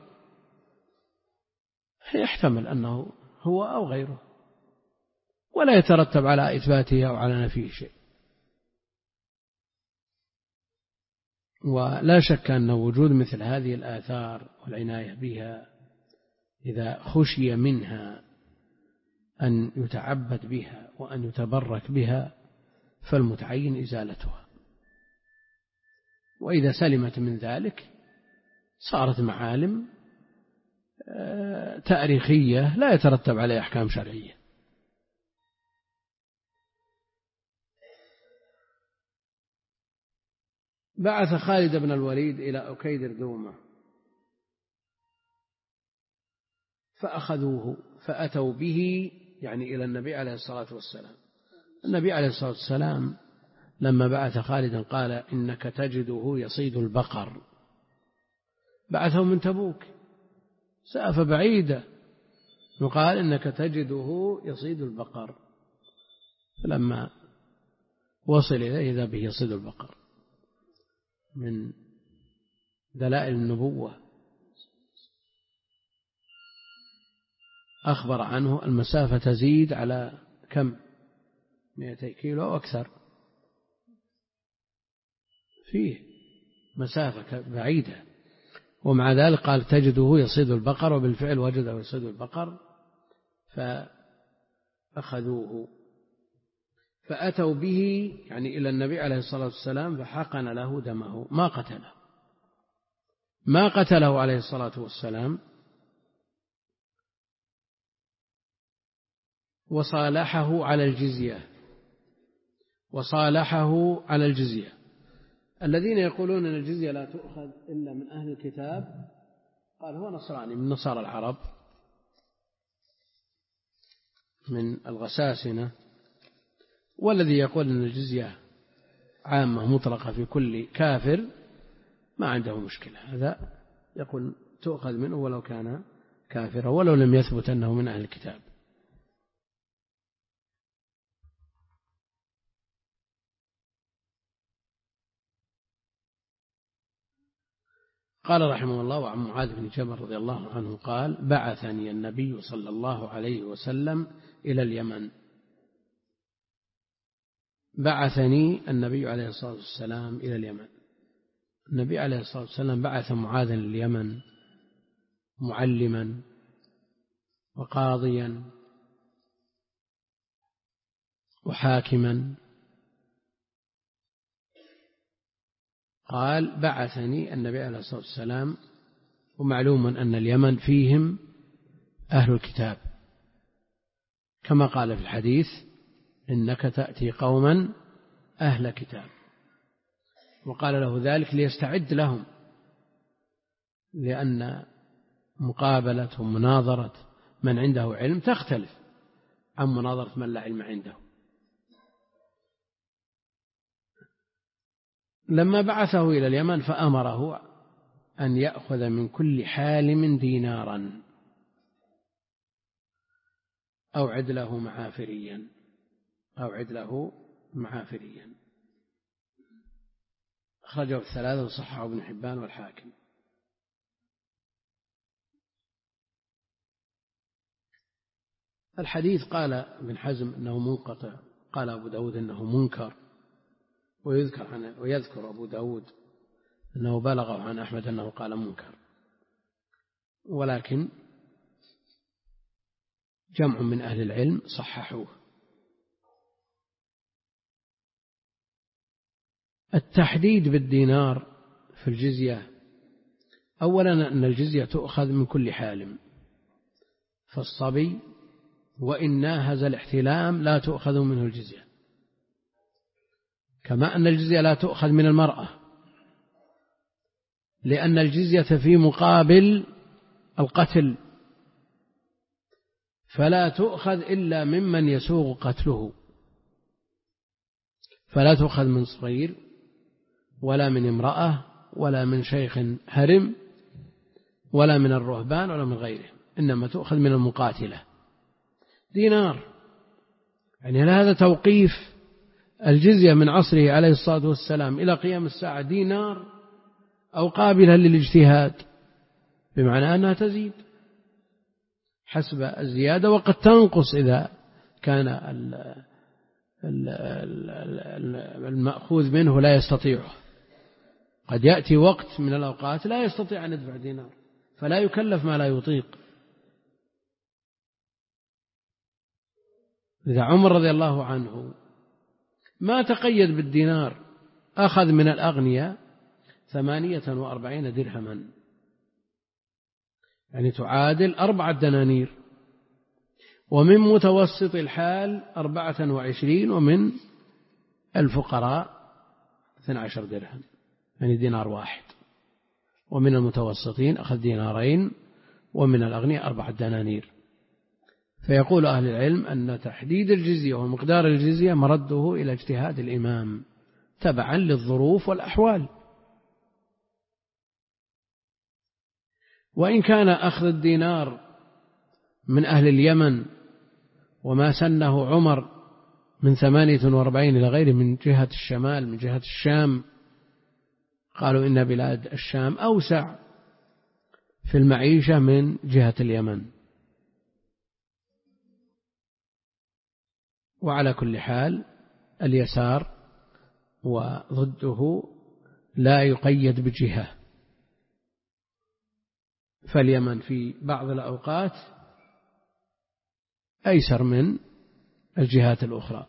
يحتمل أنه هو أو غيره، ولا يترتب على إثباته أو على نفيه شيء. ولا شك أن وجود مثل هذه الآثار والعناية بها إذا خشي منها أن يتعبد بها وأن يتبرك بها فالمتعين إزالتها، وإذا سلمت من ذلك صارت معالم تاريخية لا يترتب عليها أحكام شرعية. بعث خالد بن الوليد إلى أكيدر دومة فأخذوه فأتوا به يعني إلى النبي عليه الصلاة والسلام. النبي عليه الصلاة والسلام لما بعث خالدا قال إنك تجده يصيد البقر، بعثه من تبوك سافة بعيدة، وقال إنك تجده يصيد البقر، فلما وصل إليه إذا به يصيد البقر من دلائل النبوة. أخبر عنه المسافة تزيد على كم؟ مئتي كيلو أو أكثر، فيه مسافة بعيدة، ومع ذلك قال تجده يصيد البقر، وبالفعل وجده يصيد البقر فأخذوه فأتوا به يعني إلى النبي عليه الصلاة والسلام فحقن له دمه، ما قتله ما قتله عليه الصلاة والسلام، وصالحه على الجزية وصالحه على الجزية. الذين يقولون أن الجزية لا تؤخذ إلا من أهل الكتاب قال هو نصراني من نصارى العرب من الغساسنة، والذي يقول أن الجزية عامة مطلقة في كل كافر ما عنده مشكلة، هذا يقول تؤخذ منه ولو كان كافرا ولو لم يثبت أنه من أهل الكتاب. قال رحمه الله: وعن معاذ بن جبل رضي الله عنه قال: بعثني النبي صلى الله عليه وسلم إلى اليمن. بعثني النبي عليه الصلاة والسلام إلى اليمن. النبي عليه الصلاة والسلام بعث معاذا لليمن معلما وقاضيا وحاكما. قال بعثني النبي عليه الصلاة والسلام، ومعلوم أن اليمن فيهم أهل الكتاب كما قال في الحديث: إنك تأتي قوما أهل كتاب. وقال له ذلك ليستعد لهم، لأن مقابلة ومناظرة من عنده علم تختلف عن مناظرة من لا علم عنده. لما بعثه إلى اليمن فأمره أن يأخذ من كل حالم دينارا أو عدله معافريا أو عدله معافريا. أخرجه الثلاثة وصححه ابن حبان والحاكم. الحديث قال ابن حزم أنه منقطع، قال أبو داود أنه منكر، ويذكر, عن ويذكر أبو داود أنه بلغه عن أحمد أنه قال منكر، ولكن جمع من أهل العلم صححوه. التحديد بالدينار في الجزية: أولا أن الجزية تؤخذ من كل حالم، فالصبي وإن ناهز الاحتلام لا تؤخذ منه الجزية، كما أن الجزية لا تؤخذ من المرأة، لأن الجزية في مقابل القتل، فلا تؤخذ إلا ممن يسوغ قتله، فلا تؤخذ من صغير ولا من امرأة ولا من شيخ هرم ولا من الرهبان ولا من غيرهم، إنما تؤخذ من المقاتلة. دينار يعني هذا توقيف الجزية من عصره عليه الصلاة والسلام إلى قيام الساعة دينار أو قابلة للاجتهاد، بمعنى أنها تزيد حسب الزيادة وقد تنقص إذا كان المأخوذ منه لا يستطيعه. قد يأتي وقت من الأوقات لا يستطيع أن يدفع دينار فلا يكلف ما لا يطيق. إذا عمر رضي الله عنه ما تقيد بالدينار، أخذ من الأغنياء ثمانية وأربعين درهما، يعني تعادل أربعة دنانير، ومن متوسط الحال أربعة وعشرين، ومن الفقراء اثنى عشر درهم، يعني دينار واحد، ومن المتوسطين أخذ دينارين، ومن الأغنياء أربعة دنانير. فيقول أهل العلم أن تحديد الجزية ومقدار الجزية مرده إلى اجتهاد الإمام تبعا للظروف والأحوال. وإن كان أخذ الدينار من أهل اليمن وما سنه عمر من ثمانية وأربعين إلى غيره من جهة الشمال من جهة الشام، قالوا إن بلاد الشام أوسع في المعيشة من جهة اليمن، وعلى كل حال اليسار وضده لا يقيد بجهة، فاليمن في بعض الأوقات أيسر من الجهات الأخرى.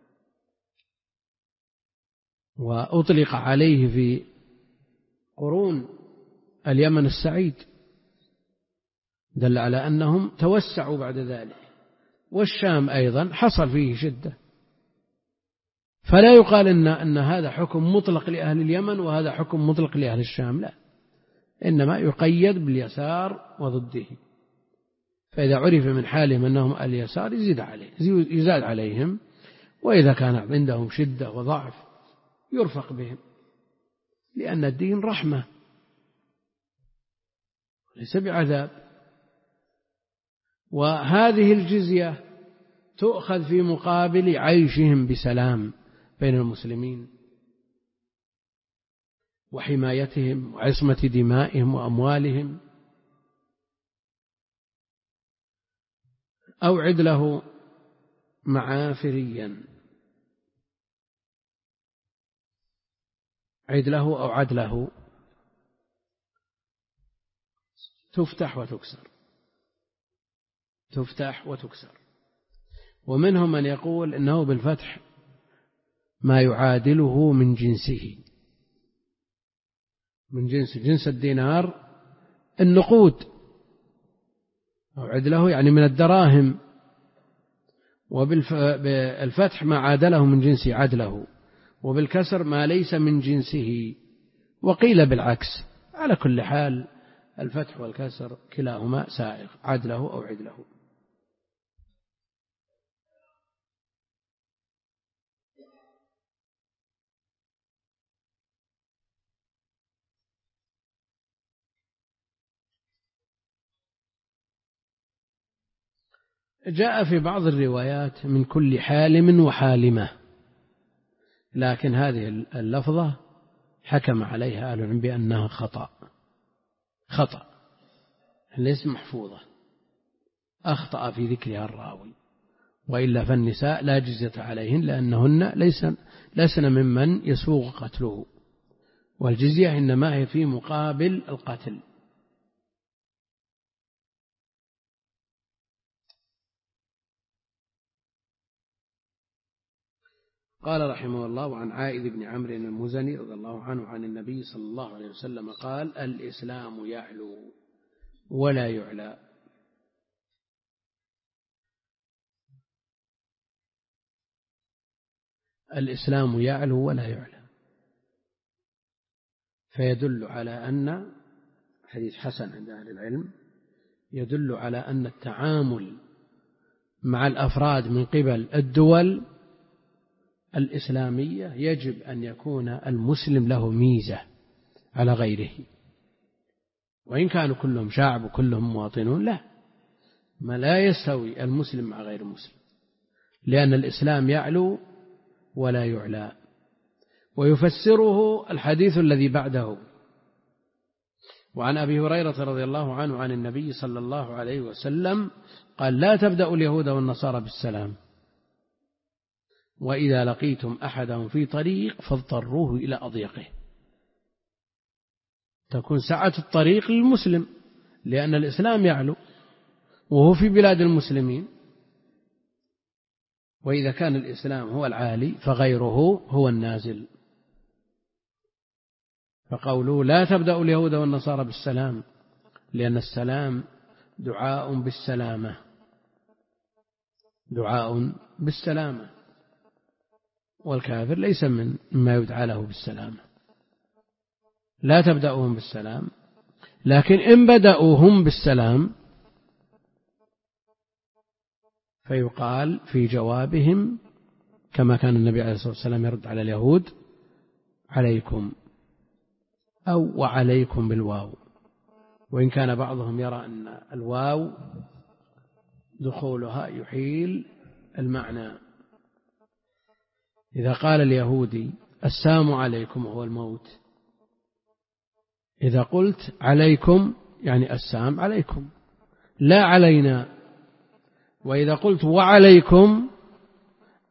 وأطلق عليه في قرون اليمن السعيد، دل على أنهم توسعوا بعد ذلك. والشام أيضا حصل فيه شدة، فلا يقال إن, أن هذا حكم مطلق لأهل اليمن وهذا حكم مطلق لأهل الشام، لا، إنما يقيد باليسار وضده. فإذا عرف من حالهم أنهم اليسار يزيد عليه يزاد عليهم، وإذا كان عندهم شدة وضعف يرفق بهم، لأن الدين رحمة ليس بعذاب. وهذه الجزية تؤخذ في مقابل عيشهم بسلام بين المسلمين وحمايتهم وعصمة دمائهم وأموالهم. أوعد له معافريا، عد له أو عد له، تفتح وتكسر، تفتح وتكسر. ومنهم من يقول إنه بالفتح ما يعادله من جنسه، من جنس جنس الدينار النقود، أو عدله يعني من الدراهم، وبالفتح ما عادله من جنسه عدله، وبالكسر ما ليس من جنسه. وقيل بالعكس. على كل حال الفتح والكسر كلاهما سائغ، عدله أو عدله. جاء في بعض الروايات من كل حالم وحالمة، لكن هذه اللفظة حكم عليها أهل العلم بأنها خطأ خطأ ليس محفوظة، أخطأ في ذكرها الراوي، وإلا فالنساء لا جزية عليهن لأنهن ليسن, ليسن ممن يسوغ قتله، والجزية إنما هي في مقابل القتل. قال رحمه الله: عن عائذ بن عمرو المزني رضي الله عنه عن النبي صلى الله عليه وسلم قال: الإسلام يعلو ولا يعلى. الإسلام يعلو ولا يعلى، فيدل على أن حديث حسن عند أهل العلم، يدل على أن التعامل مع الأفراد من قبل الدول الإسلامية يجب أن يكون المسلم له ميزة على غيره، وإن كانوا كلهم شعب وكلهم مواطنون، لا، ما لا يستوي المسلم مع غير المسلم، لأن الإسلام يعلو ولا يعلى. ويفسره الحديث الذي بعده: وعن أبي هريرة رضي الله عنه عن النبي صلى الله عليه وسلم قال: لا تبدأوا اليهود والنصارى بالسلام، وإذا لقيتم أحدهم في طريق فاضطروه إلى أضيقه. تكون سعة الطريق للمسلم، لأن الإسلام يعلو وهو في بلاد المسلمين، وإذا كان الإسلام هو العالي فغيره هو النازل. فقوله لا تبدأوا اليهود والنصارى بالسلام، لأن السلام دعاء بالسلامة، دعاء بالسلامة، والكافر ليس من ما يدعى له بالسلامة. لا تبدأوهم بالسلام، لكن إن بدأوهم بالسلام فيقال في جوابهم كما كان النبي عليه الصلاة والسلام يرد على اليهود: عليكم، أو وعليكم بالواو، وإن كان بعضهم يرى أن الواو دخولها يحيل المعنى. إذا قال اليهودي السلام عليكم وهو الموت، إذا قلت عليكم يعني السلام عليكم لا علينا، وإذا قلت وعليكم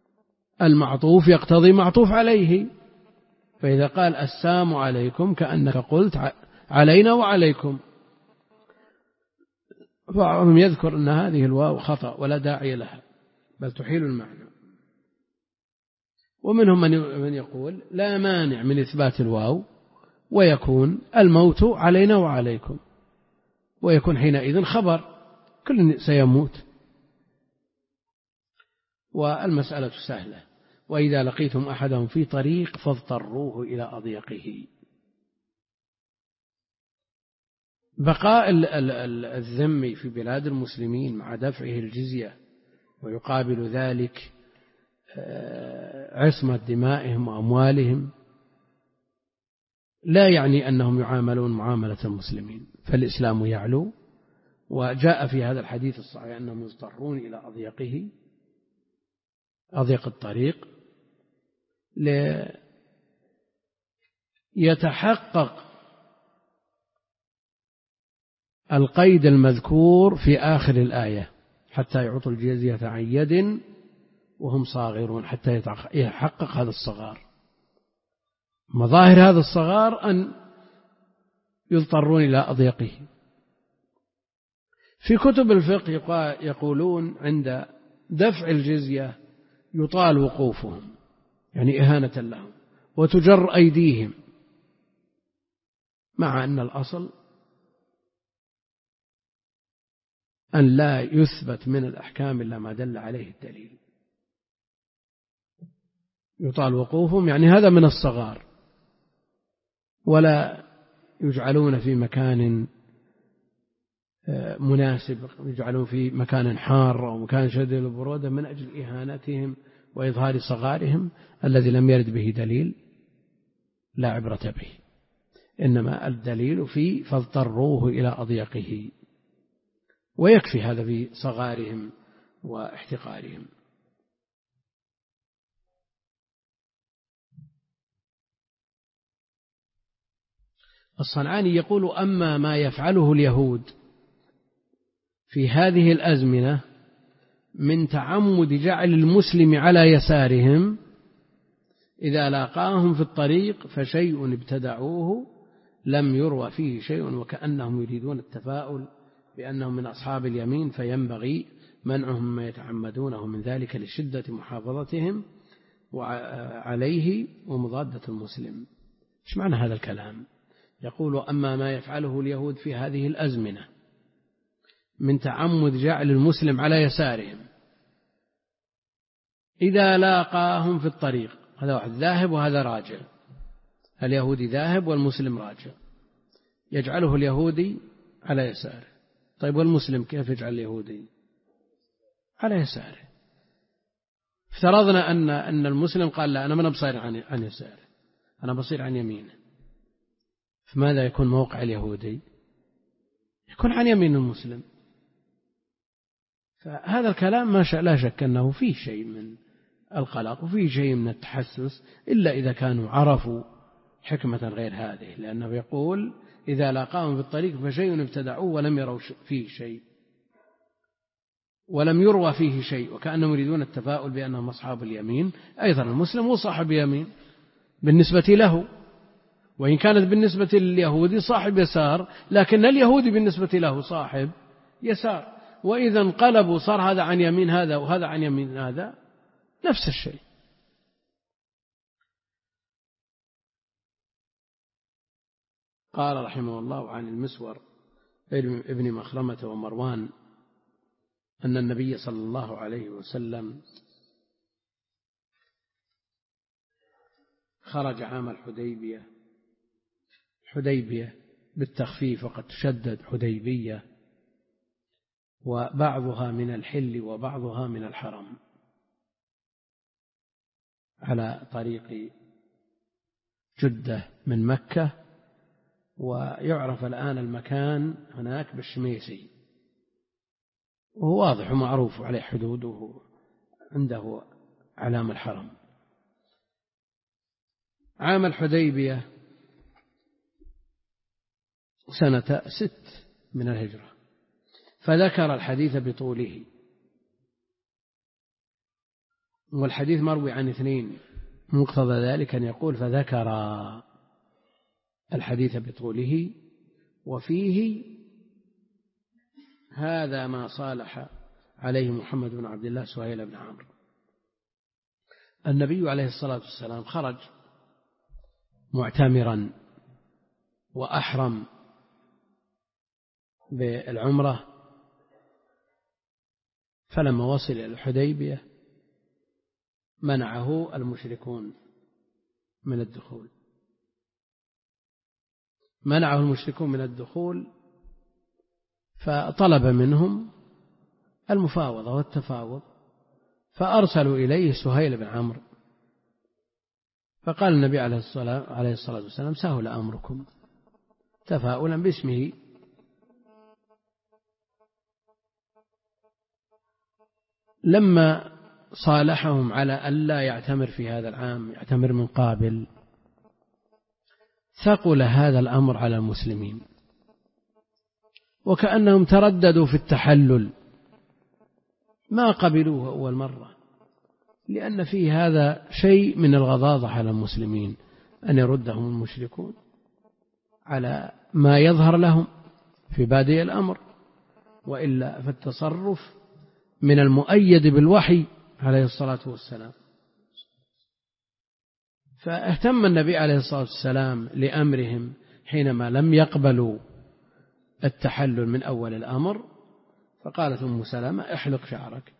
المعطوف يقتضي معطوف عليه، فإذا قال السلام عليكم كأنك قلت علينا وعليكم. بعضهم يذكر أن هذه الواو خطأ ولا داعي لها بل تحيل المعنى، ومنهم من يقول لا مانع من إثبات الواو ويكون الموت علينا وعليكم، ويكون حينئذ خبر كل سيموت، والمسألة سهلة. وإذا لقيتم أحدهم في طريق فاضطروه إلى أضيقه. بقاء الذم في بلاد المسلمين مع دفعه الجزية ويقابل ذلك عصمة دمائهم وأموالهم لا يعني أنهم يعاملون معاملة المسلمين، فالإسلام يعلو، وجاء في هذا الحديث الصحيح أنهم يضطرون إلى أضيقه أضيق الطريق ليتحقق القيد المذكور في آخر الآية حتى يعطوا الجزية عن يد وهم صاغرون، حتى يتحقق هذا الصغار. مظاهر هذا الصغار أن يضطرون إلى أضيقه. في كتب الفقه يقولون عند دفع الجزية يطال وقوفهم، يعني إهانة لهم، وتجر أيديهم، مع أن الأصل أن لا يثبت من الأحكام إلا ما دل عليه الدليل. يطال وقوفهم يعني هذا من الصغار، ولا يجعلون في مكان مناسب، يجعلون في مكان حار أو مكان شديد البرودة من أجل إهانتهم وإظهار صغارهم الذي لم يرد به دليل لا عبرة به، إنما الدليل في فاضطروه إلى أضيقه، ويكفي هذا في صغارهم واحتقارهم. الصنعاني يقول أما ما يفعله اليهود في هذه الأزمنة من تعمد جعل المسلم على يسارهم إذا لاقاهم في الطريق فشيء ابتدعوه لم يروى فيه شيء، وكأنهم يريدون التفاؤل بأنهم من أصحاب اليمين، فينبغي منعهم ما يتعمدونه من ذلك لشدة محافظتهم عليه ومضادة المسلم. إيش معنى هذا الكلام؟ يقول أما ما يفعله اليهود في هذه الأزمنة من تعمد جعل المسلم على يسارهم إذا لاقاهم في الطريق، هذا واحد ذاهب وهذا راجع، اليهودي ذاهب والمسلم راجع، يجعله اليهودي على يساره. طيب والمسلم كيف يجعل اليهودي على يساره؟ افترضنا أن أن المسلم قال لا، أنا ما بصير عن عن يساره، أنا بصير عن يمينه، فماذا يكون موقع اليهودي؟ يكون عن يمين المسلم. فهذا الكلام ما لا شك أنه فيه شيء من القلق وفيه شيء من التحسس، إلا إذا كانوا عرفوا حكمة غير هذه، لأنه يقول إذا لاقاهم في الطريق فشيء ابتدعوه ولم يروا فيه شيء ولم يروى فيه شيء، وكأنهم يريدون التفاؤل بأنهم أصحاب اليمين. أيضا المسلم هو صاحب يمين بالنسبة له، وإن كانت بالنسبة لليهودي صاحب يسار، لكن اليهودي بالنسبة له صاحب يسار، وإذا انقلبوا صار هذا عن يمين هذا وهذا عن يمين هذا نفس الشيء. قال رحمه الله عن المسور ابن مخرمة ومروان أن النبي صلى الله عليه وسلم خرج عام الحديبية، حديبية بالتخفيف وقد تشدد حديبية، وبعضها من الحل وبعضها من الحرم، على طريق جدة من مكة، ويعرف الآن المكان هناك بالشميسي، وهو واضح ومعروف عليه حدوده، عنده علام الحرم. عام الحديبية سنة ست من الهجرة، فذكر الحديث بطوله، والحديث مروي عن اثنين، مقتضى ذلك أن يقول فذكر الحديث بطوله. وفيه هذا ما صالح عليه محمد بن عبد الله سهيل بن عمرو. النبي عليه الصلاة والسلام خرج معتمرا وأحرم بالعمرة، فلما وصل إلى الحديبية منعه المشركون من الدخول منعه المشركون من الدخول فطلب منهم المفاوضة والتفاوض، فأرسلوا إليه سهيل بن عمرو، فقال النبي عليه الصلاة والسلام سهل أمركم، تفاؤلا باسمه. لما صالحهم على ألا يعتمر في هذا العام، يعتمر من قابل، ثقل هذا الأمر على المسلمين، وكأنهم ترددوا في التحلل، ما قبلوه أول مرة، لأن فيه هذا شيء من الغضاضة على المسلمين أن يردهم المشركون على ما يظهر لهم في بادئ الأمر، وإلا فالتصرف من المؤيد بالوحي عليه الصلاة والسلام. فاهتم النبي عليه الصلاة والسلام لأمرهم حينما لم يقبلوا التحلل من أول الأمر، فقالت أم سلمة احلق شعرك.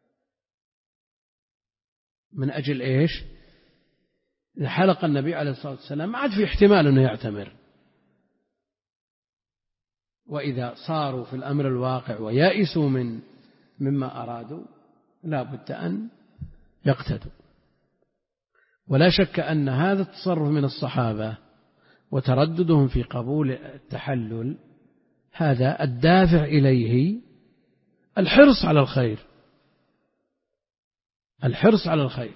من أجل إيش؟ إذا حلق النبي عليه الصلاة والسلام ما عاد في احتمال أنه يعتمر، وإذا صاروا في الأمر الواقع ويائسوا من مما أرادوا لا بد أن يقتدوا. ولا شك أن هذا التصرف من الصحابة وترددهم في قبول التحلل هذا الدافع إليه الحرص على الخير، الحرص على الخير،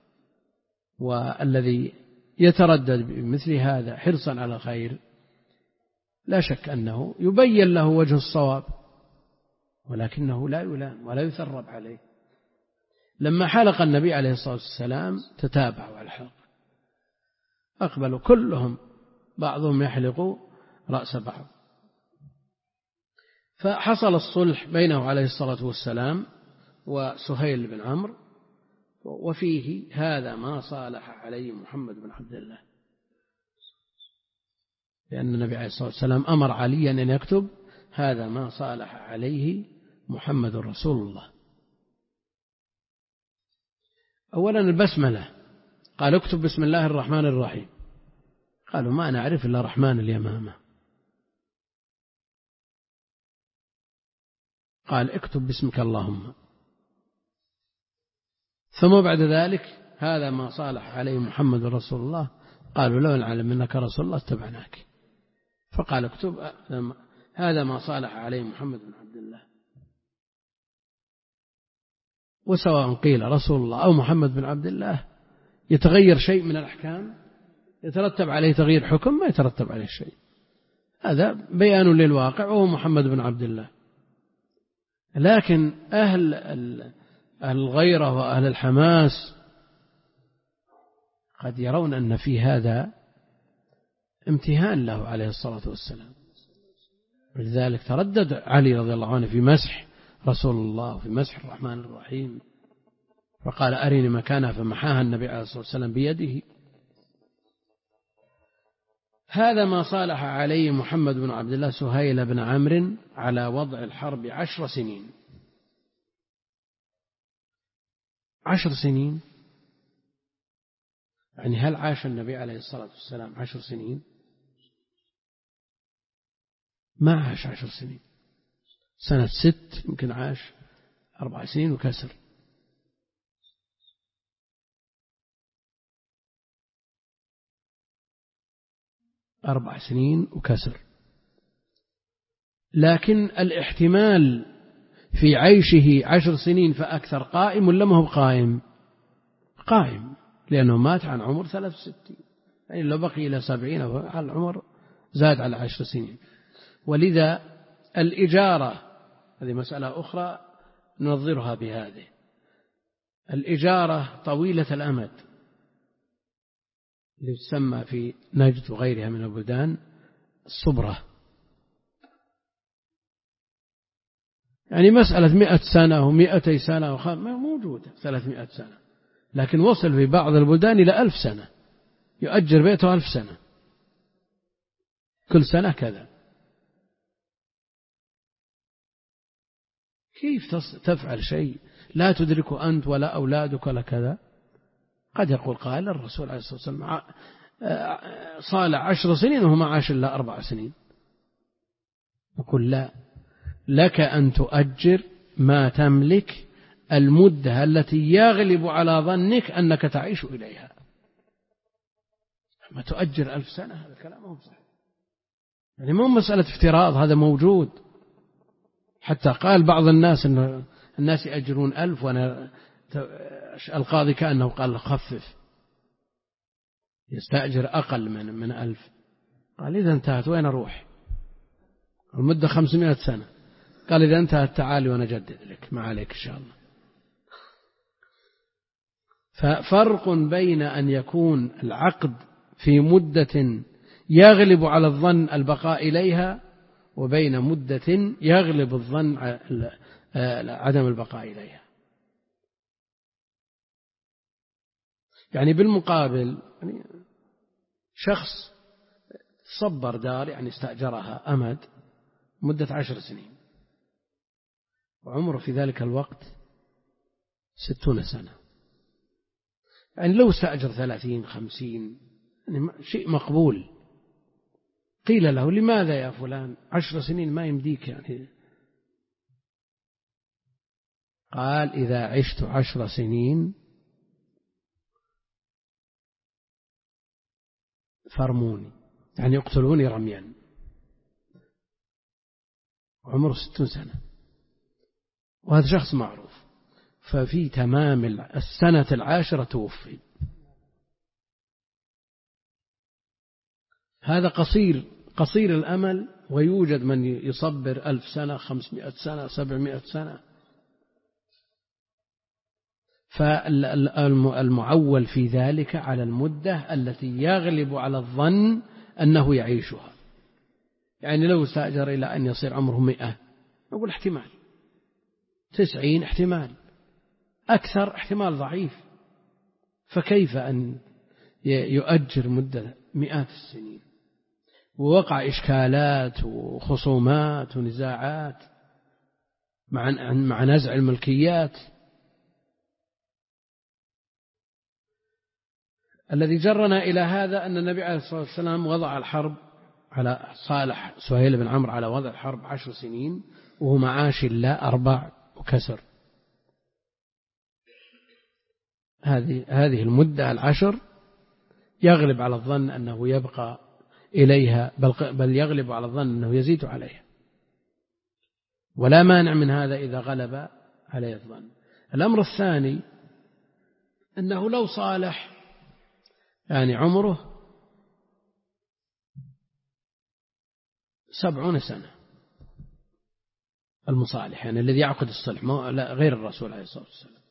والذي يتردد بمثل هذا حرصا على الخير لا شك أنه يبين له وجه الصواب، ولكنه لا يلام ولا يثرب عليه. لما حلق النبي عليه الصلاة والسلام تتابعوا على الحلق، أقبلوا كلهم بعضهم يحلق رأس بعض، فحصل الصلح بينه عليه الصلاة والسلام وسهيل بن عمرو. وفيه هذا ما صالح عليه محمد بن عبد الله، لأن النبي عليه الصلاة والسلام أمر عليا أن يكتب هذا ما صالح عليه محمد رسول الله. أولا البسملة، قال اكتب بسم الله الرحمن الرحيم، قالوا ما نعرف إلا رحمن اليمامة، قال اكتب باسمك اللهم. ثم بعد ذلك هذا ما صالح عليه محمد رسول الله، قالوا لو نعلم أنك رسول الله اتبعناك، فقال اكتب هذا ما صالح عليه محمد بن عبد الله. وسواء قيل رسول الله أو محمد بن عبد الله يتغير شيء من الأحكام، يترتب عليه تغيير حكم، ما يترتب عليه شيء، هذا بيان للواقع وهو محمد بن عبد الله. لكن أهل أهل الغيرة وأهل الحماس قد يرون أن في هذا امتهان له عليه الصلاة والسلام، ولذلك تردد علي رضي الله عنه في مسح رسول الله وفي مسح الرحمن الرحيم، فقال أرني مكانها، فمحاها النبي عليه الصلاة والسلام بيده. هذا ما صالح عليه محمد بن عبد الله سهيل بن عمرو على وضع الحرب عشر سنين. عشر سنين يعني هل عاش النبي عليه الصلاة والسلام عشر سنين؟ ما عاش عشر سنين، سنة ست يمكن عاش أربع سنين وكسر. أربع سنين وكسر. لكن الاحتمال في عيشه عشر سنين فأكثر قائم ولا ما هو قائم؟ قائم، لأنه مات عن عمر ثلاث وستين، يعني لو بقي إلى سبعين على العمر زاد على عشر سنين. ولذا الإجارة هذه مسألة أخرى ننظرها بهذه. الإجارة طويلة الأمد اللي تسمى في نجد وغيرها من البلدان الصبرة، يعني مسألة مئة سنة ومئتي سنة وخ... موجودة ثلاثمائة سنة، لكن وصل في بعض البلدان إلى ألف سنة، يؤجر بيته ألف سنة، كل سنة كذا. كيف تفعل شيء لا تدركه أنت ولا أولادك ولا كذا؟ قد يقول قائل الرسول عليه الصلاة والسلام صالح عشر سنين وهو ما عاش إلا أربع سنين. نقول لا، لك أن تؤجر ما تملك المدة التي يغلب على ظنك أنك تعيش إليها. ما تؤجر ألف سنة هذا كلام مو صحيح، يعني مو مسألة افتراض، هذا موجود. حتى قال بعض الناس أن الناس يأجرون ألف، وأنا القاضي كأنه قال خفف، يستأجر أقل من من ألف. قال إذا انتهت وين أروح؟ المدة خمسمائة سنة. قال إذا انتهت تعالي ونجدد لك، ما عليك إن شاء الله. ففرق بين أن يكون العقد في مدة يغلب على الظن البقاء إليها، وبين مدة يغلب الظن عدم البقاء إليها. يعني بالمقابل شخص صبر دار، يعني استأجرها أمد مدة عشر سنين، وعمره في ذلك الوقت ستون سنة، يعني لو استأجر ثلاثين خمسين يعني شيء مقبول. قيل له لماذا يا فلان عشر سنين ما يمديك؟ يعني قال إذا عشت عشر سنين فرموني، يعني يقتلوني رميا. عمره ستون سنة، وهذا شخص معروف. ففي تمام السنة العاشرة توفي. هذا قصير قصير الأمل، ويوجد من يصبر ألف سنة خمسمائة سنة سبعمائة سنة. فالمعول في ذلك على المدة التي يغلب على الظن أنه يعيشها. يعني لو استأجر إلى أن يصير عمره مئة، نقول احتمال، تسعين احتمال، أكثر احتمال ضعيف. فكيف أن يؤجر مدة مئات السنين، ووقع إشكالات وخصومات ونزاعات مع مع نزع الملكيات. الذي جرنا إلى هذا أن النبي عليه الصلاة والسلام وضع الحرب على صالح سهيل بن عمرو على وضع الحرب عشر سنين، وهو معاش إلا أربع وكسر. هذه هذه المدة العشر يغلب على الظن أنه يبقى إليها، بل, بل يغلب على الظن أنه يزيد عليها، ولا مانع من هذا إذا غلب عليه الظن. الأمر الثاني أنه لو صالح يعني عمره سبعون سنة، المصالح يعني الذي يعقد الصلح، غير الرسول عليه الصلاة والسلام.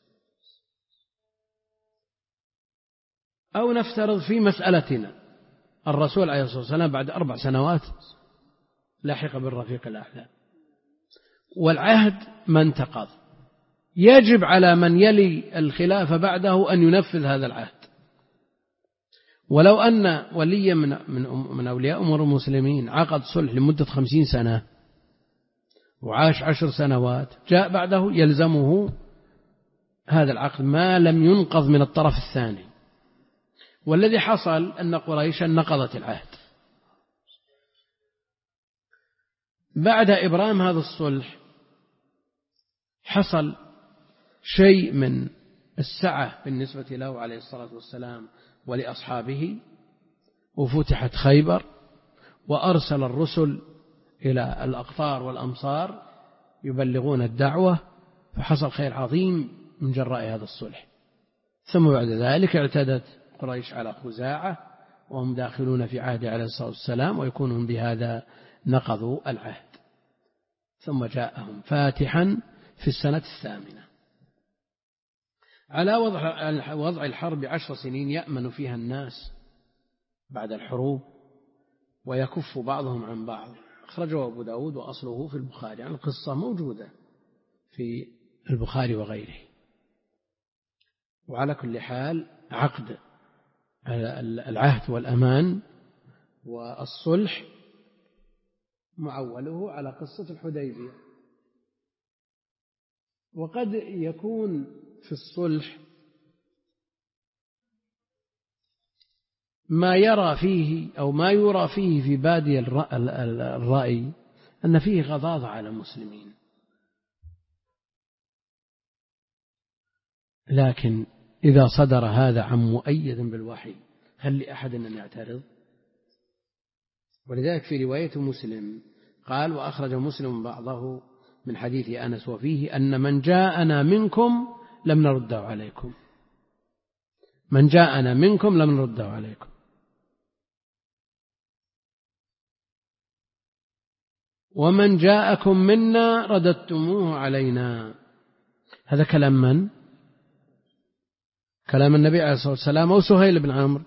أو نفترض في مسألتنا الرسول عليه الصلاة والسلام بعد أربع سنوات لحق بالرفيق الأعلى، والعهد ما انتقض، يجب على من يلي الخلافة بعده أن ينفذ هذا العهد. ولو أن وليا من, من, من أولياء أمور المسلمين عقد صلح لمدة خمسين سنة وعاش عشر سنوات، جاء بعده يلزمه هذا العقد ما لم ينقض من الطرف الثاني. والذي حصل أن قريشا نقضت العهد بعد إبرام هذا الصلح. حصل شيء من السعة بالنسبة له عليه الصلاة والسلام ولأصحابه، وفتحت خيبر، وأرسل الرسل إلى الأقطار والأمصار يبلغون الدعوة، فحصل خير عظيم من جراء هذا الصلح. ثم بعد ذلك اعتدت قريش على خزاعة، وهم داخلون في عهد عليه الصلاة والسلام، ويكونون بهذا نقضوا العهد. ثم جاءهم فاتحا في السنة الثامنة. على وضع الحرب عشر سنين يأمن فيها الناس بعد الحروب ويكف بعضهم عن بعض. أخرجه أبو داود وأصله في البخاري. يعني القصة موجودة في البخاري وغيره. وعلى كل حال عقد العهد والأمان والصلح معوله على قصة الحديبية. وقد يكون في الصلح ما يرى فيه أو ما يرى فيه في بادي الرأي أن فيه غضاضة على المسلمين، لكن إذا صدر هذا عن مؤيد بالوحي هل لأحد أن يعترض؟ ولذلك في رواية مسلم قال: وأخرج مسلم بعضه من حديث أنس وفيه أن من جاءنا منكم لم نرده عليكم، من جاءنا منكم لم نرده عليكم. ومن جاءكم منا رددتموه علينا. هذا كلام من؟ كلام النبي عليه الصلاة والسلام أو سهيل بن عمرو؟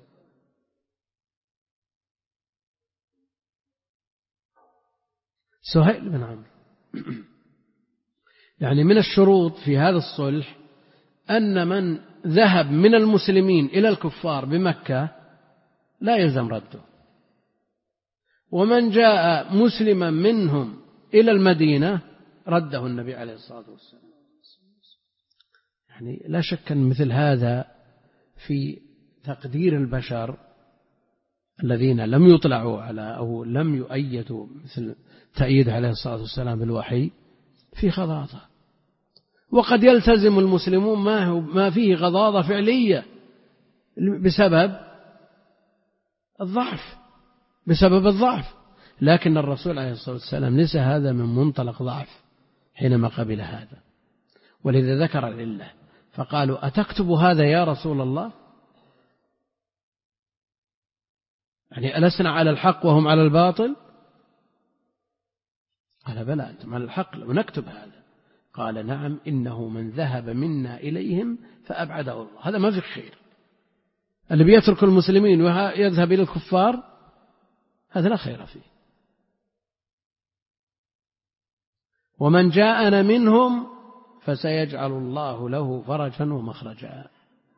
سهيل بن عمرو. يعني من الشروط في هذا الصلح أن من ذهب من المسلمين إلى الكفار بمكة لا يلزم رده، ومن جاء مسلما منهم إلى المدينة رده النبي عليه الصلاة والسلام. يعني لا شك أن مثل هذا في تقدير البشر الذين لم يطلعوا على أو لم يؤيدوا مثل تأييد عليه الصلاة والسلام بالوحي في غضاضة. وقد يلتزم المسلمون ما هو ما فيه غضاضة فعلية بسبب الضعف بسبب الضعف لكن الرسول عليه الصلاة والسلام ليس هذا من منطلق ضعف حينما قبل هذا، ولذا ذكر العلة فقالوا: أتكتب هذا يا رسول الله؟ يعني ألسنا على الحق وهم على الباطل؟ قال: بلى، أنتم على الحق ونكتب هذا. قال: نعم، إنه من ذهب منا إليهم فأبعده الله. هذا ما في خير، اللي بيترك المسلمين ويذهب إلى الكفار هذا لا خير فيه. ومن جاءنا منهم فسيجعل الله له فرجا ومخرجا.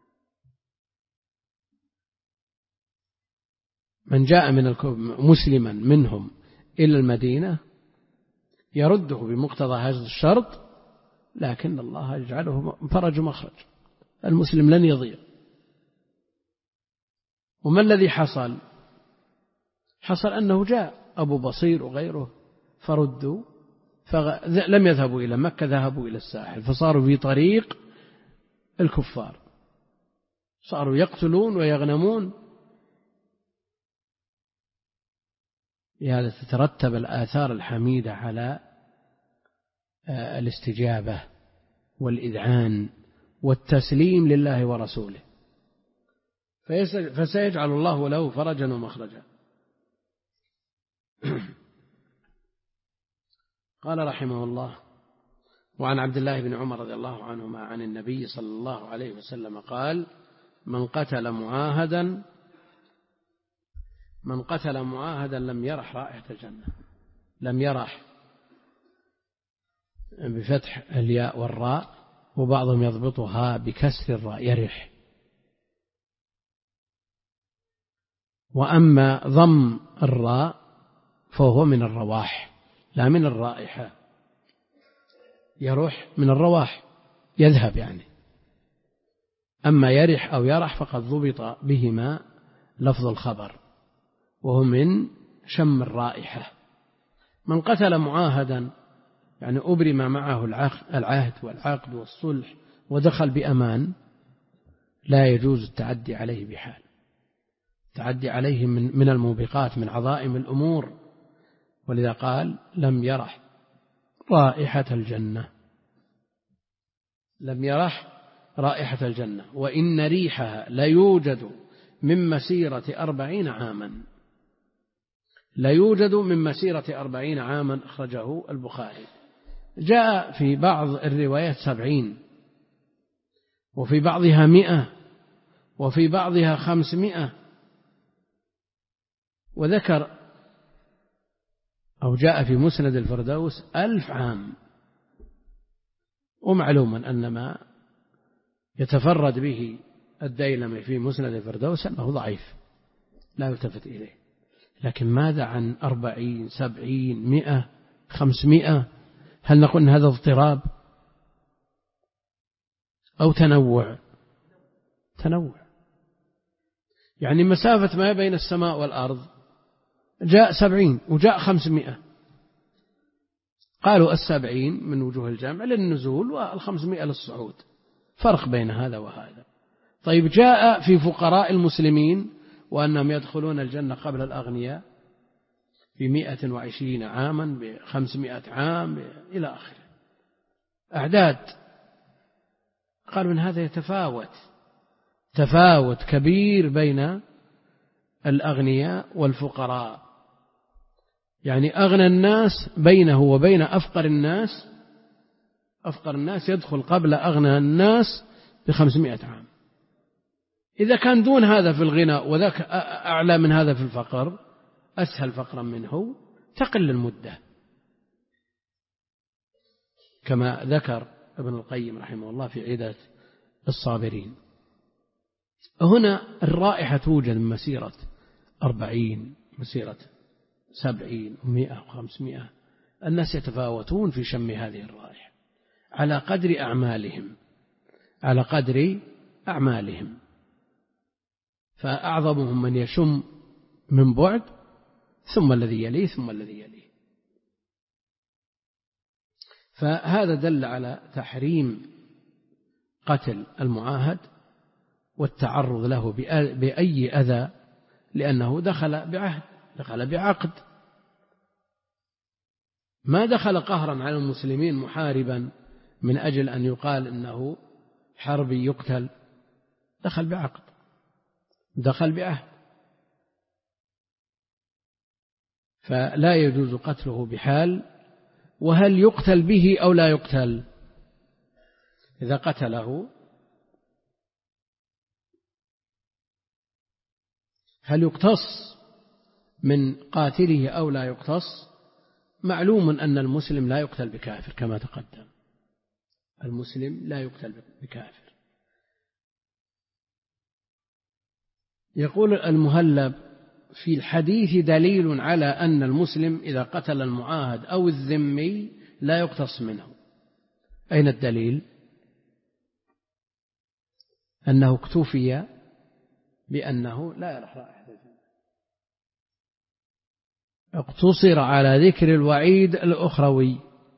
من جاء من مسلما منهم إلى المدينة يرده بمقتضى هذا الشرط، لكن الله يجعله فرج ومخرج، المسلم لن يضيع. وما الذي حصل؟ حصل أنه جاء أبو بصير وغيره فردوا، فلم يذهبوا إلى مكة، ذهبوا إلى الساحل، فصاروا في طريق الكفار، صاروا يقتلون ويغنمون. لهذا تترتب الآثار الحميدة على الاستجابة والإذعان والتسليم لله ورسوله، فسيجعل الله له فرجا ومخرجا. قال رحمه الله: وعن عبد الله بن عمر رضي الله عنهما عن النبي صلى الله عليه وسلم قال: من قتل معاهدا من قتل معاهدا لم يرح رائحة الجنة. لم يرح بفتح الياء والراء، وبعضهم يضبطها بكسر الراء يرح. وأما ضم الراء فهو من الرواح لا من الرائحة. يروح من الرواح يذهب يعني. أما يرح أو يرح فقد ضبط بهما لفظ الخبر، وهو من شم الرائحة. من قتل معاهدا يعني أبرم معه العهد والعقد والصلح ودخل بأمان، لا يجوز التعدي عليه بحال. التعدي عليه من من الموبقات، من عظائم الأمور، ولذا قال: لم يرح رائحة الجنة. لم يرح رائحة الجنة، وإن ريحها ليوجد من مسيرة أربعين عاما. لا يوجد من مسيرة أربعين عاما. أخرجه البخاري. جاء في بعض الروايات سبعين، وفي بعضها مئة وفي بعضها خمسمائة. وذكر أو جاء في مسند الفردوس ألف عام. ومعلوما أن ما يتفرد به الديلمي في مسند الفردوس أنه ضعيف لا يلتفت إليه. لكن ماذا عن أربعين سبعين مئة خمسمائة؟ هل نقول هذا اضطراب أو تنوع؟ تنوع. يعني مسافة ما بين السماء والأرض جاء سبعين وجاء خمسمائة. قالوا السبعين من وجوه الجمع للنزول والخمسمائة للصعود، فرق بين هذا وهذا. طيب جاء في فقراء المسلمين وأنهم يدخلون الجنة قبل الأغنياء بمئة وعشرين عاما بخمسمائة عام إلى آخره، أعداد. قالوا إن هذا يتفاوت تفاوت كبير بين الأغنياء والفقراء، يعني أغنى الناس بينه وبين أفقر الناس أفقر الناس يدخل قبل أغنى الناس بخمسمائة عام. إذا كان دون هذا في الغنى وذاك أعلى من هذا في الفقر، أسهل فقرا منه، تقل المدة كما ذكر ابن القيم رحمه الله في عدة الصابرين. هنا الرائحة توجد من مسيرة أربعين، مسيرة سبعين ومئة وخمسمائة. الناس يتفاوتون في شم هذه الرائحة على قدر أعمالهم على قدر أعمالهم فأعظمهم من يشم من بعد ثم الذي يليه ثم الذي يليه. فهذا دل على تحريم قتل المعاهد والتعرض له بأي أذى، لأنه دخل بعهد دخل بعقد، ما دخل قهرا على المسلمين محاربا من أجل أن يقال إنه حربي يقتل، دخل بعقد دخل بعهد، فلا يجوز قتله بحال. وهل يقتل به أو لا يقتل؟ إذا قتله هل يقتص من قاتله أو لا يقتص؟ معلوم أن المسلم لا يقتل بكافر كما تقدم، المسلم لا يقتل بكافر. يقول المهلب في الحديث دليل على أن المسلم إذا قتل المعاهد أو الذمي لا يقتص منه. أين الدليل؟ أنه اكتفي بأنه لا يرح رائحة الجنة، اقتصر على ذكر الوعيد الأخروي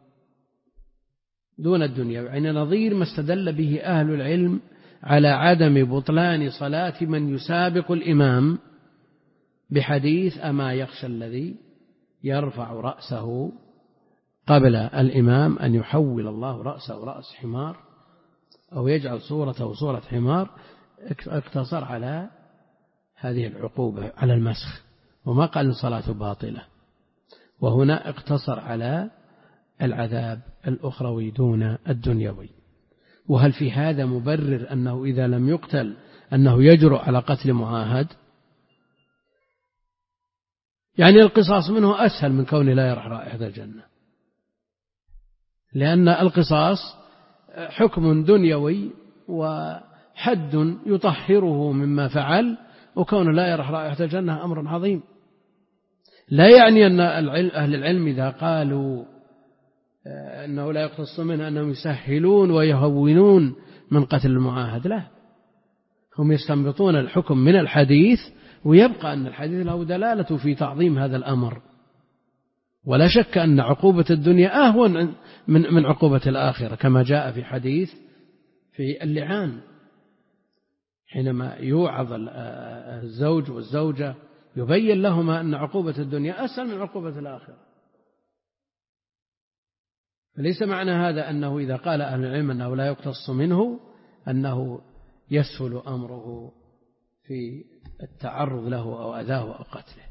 دون الدنيا، يعني نظير ما استدل به أهل العلم على عدم بطلان صلاة من يسابق الإمام بحديث أما يخشى الذي يرفع رأسه قبل الإمام أن يحول الله رأسه رأس حمار أو يجعل صورته صورة حمار. اقتصر على هذه العقوبة على المسخ، وما قال صلاته باطلة. وهنا اقتصر على العذاب الأخروي دون الدنيوي. وهل في هذا مبرر أنه إذا لم يقتل أنه يجرؤ على قتل معاهد؟ يعني القصاص منه أسهل من كونه لا يرح رائحة الجنة، لأن القصاص حكم دنيوي وحد يطهره مما فعل، وكونه لا يرح رائحة الجنة أمر عظيم. لا يعني أن أهل العلم إذا قالوا أنه لا يقتص منه أنهم يسهلون ويهونون من قتل المعاهد، لا، هم يستنبطون الحكم من الحديث، ويبقى أن الحديث له دلالة في تعظيم هذا الأمر. ولا شك أن عقوبة الدنيا أهون من من عقوبة الآخرة، كما جاء في حديث في اللعان حينما يوعظ الزوج والزوجة يبين لهما أن عقوبة الدنيا أسهل من عقوبة الآخرة. فليس معنى هذا أنه إذا قال أهل العلم أنه لا يقتص منه أنه يسهل أمره في التعرض له أو أذاه أو قتله.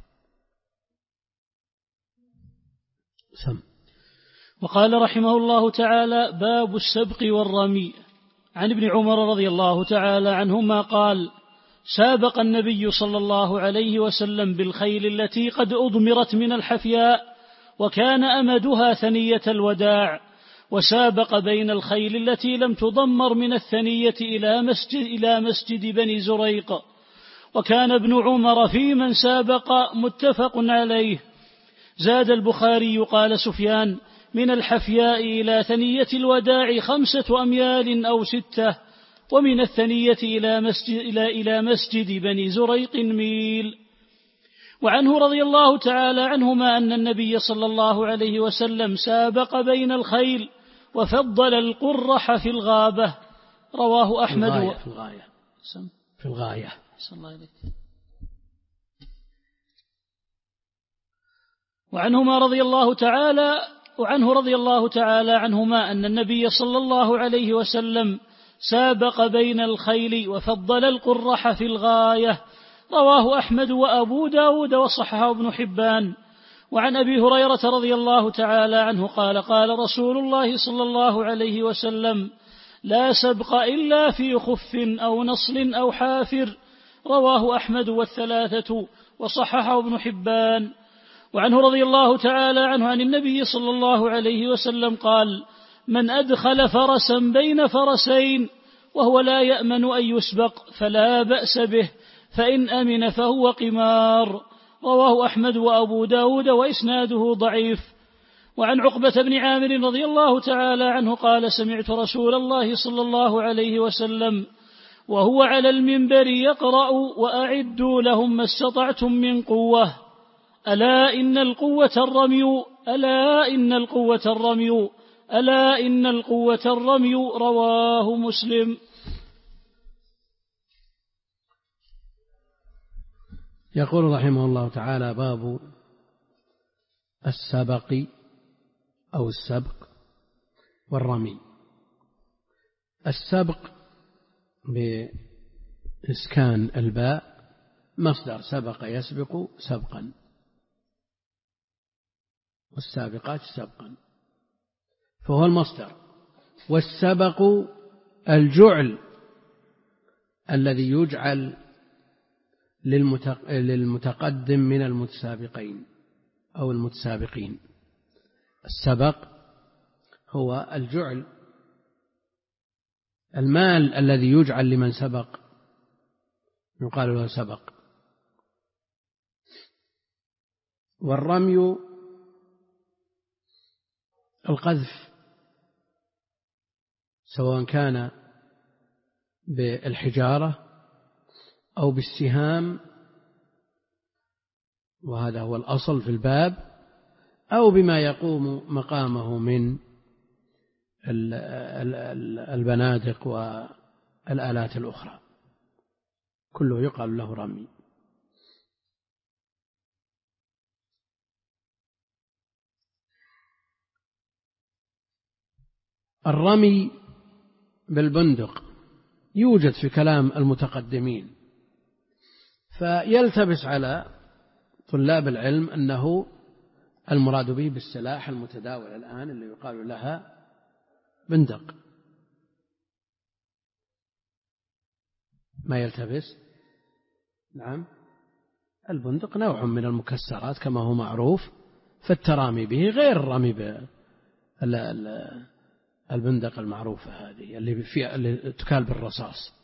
سم. وقال رحمه الله تعالى: باب السبق والرمي. عن ابن عمر رضي الله تعالى عنهما قال: سابق النبي صلى الله عليه وسلم بالخيل التي قد أضمرت من الحفياء، وكان أمدها ثنية الوداع، وسابق بين الخيل التي لم تضمر من الثنية إلى مسجد, إلى مسجد بني زريق. وكان ابن عمر في من سابق متفق عليه. زاد البخاري قال سفيان: من الحفياء إلى ثنية الوداع خمسة أميال أو ستة، ومن الثنية إلى مسجد, إلى, إلى مسجد بني زريق ميل. وعنه رضي الله تعالى عنهما أن النبي صلى الله عليه وسلم سابق بين الخيل وفضل القرح في الغابة. رواه أحمد في الغاية, و... في الغاية. في الغاية. الله عليك. وعنهما رضي الله تعالى وعنه رضي الله تعالى عنهما أن النبي صلى الله عليه وسلم سابق بين الخيل وفضل القرح في الغاية. رواه أحمد وأبو داود وصححه ابن حبان. وعن أبي هريرة رضي الله تعالى عنه قال: قال رسول الله صلى الله عليه وسلم: لا سبق إلا في خف أو نصل أو حافر. رواه أحمد والثلاثة وصححه ابن حبان. وعنه رضي الله تعالى عنه عن النبي صلى الله عليه وسلم قال: من أدخل فرسا بين فرسين وهو لا يأمن أن يسبق فلا بأس به، فإن أمن فهو قمار. رواه أحمد وأبو داود وإسناده ضعيف. وعن عقبة بن عامر رضي الله تعالى عنه قال: سمعت رسول الله صلى الله عليه وسلم وهو على المنبر يقرأ: وأعدوا لهم ما استطعتم من قوة، ألا إن القوة الرمي، ألا إن القوة الرمي، ألا إن القوة الرمي. رواه مسلم. يقول رحمه الله تعالى: باب السبق أو السبق والرمي. السبق بإسكان الباء مصدر سبق يسبق سبقا، والسابقات سبقا، فهو المصدر. والسبق الجعل الذي يجعل للمتقدم من المتسابقين أو المتسابقين. السبق هو الجعل، المال الذي يجعل لمن سبق يقال له سبق. والرمي القذف، سواء كان بالحجارة أو بالسهام، وهذا هو الأصل في الباب، أو بما يقوم مقامه من البنادق والآلات الأخرى، كله يقال له رمي. الرمي بالبندق يوجد في كلام المتقدمين، فيلتبس على طلاب العلم أنه المراد به بالسلاح المتداول الآن اللي يقال لها بندق. ما يلتبس؟ نعم، البندق نوع من المكسرات كما هو معروف، فالترامي به غير الرمي بالبندق المعروفة هذه اللي, فيها اللي تكال بالرصاص.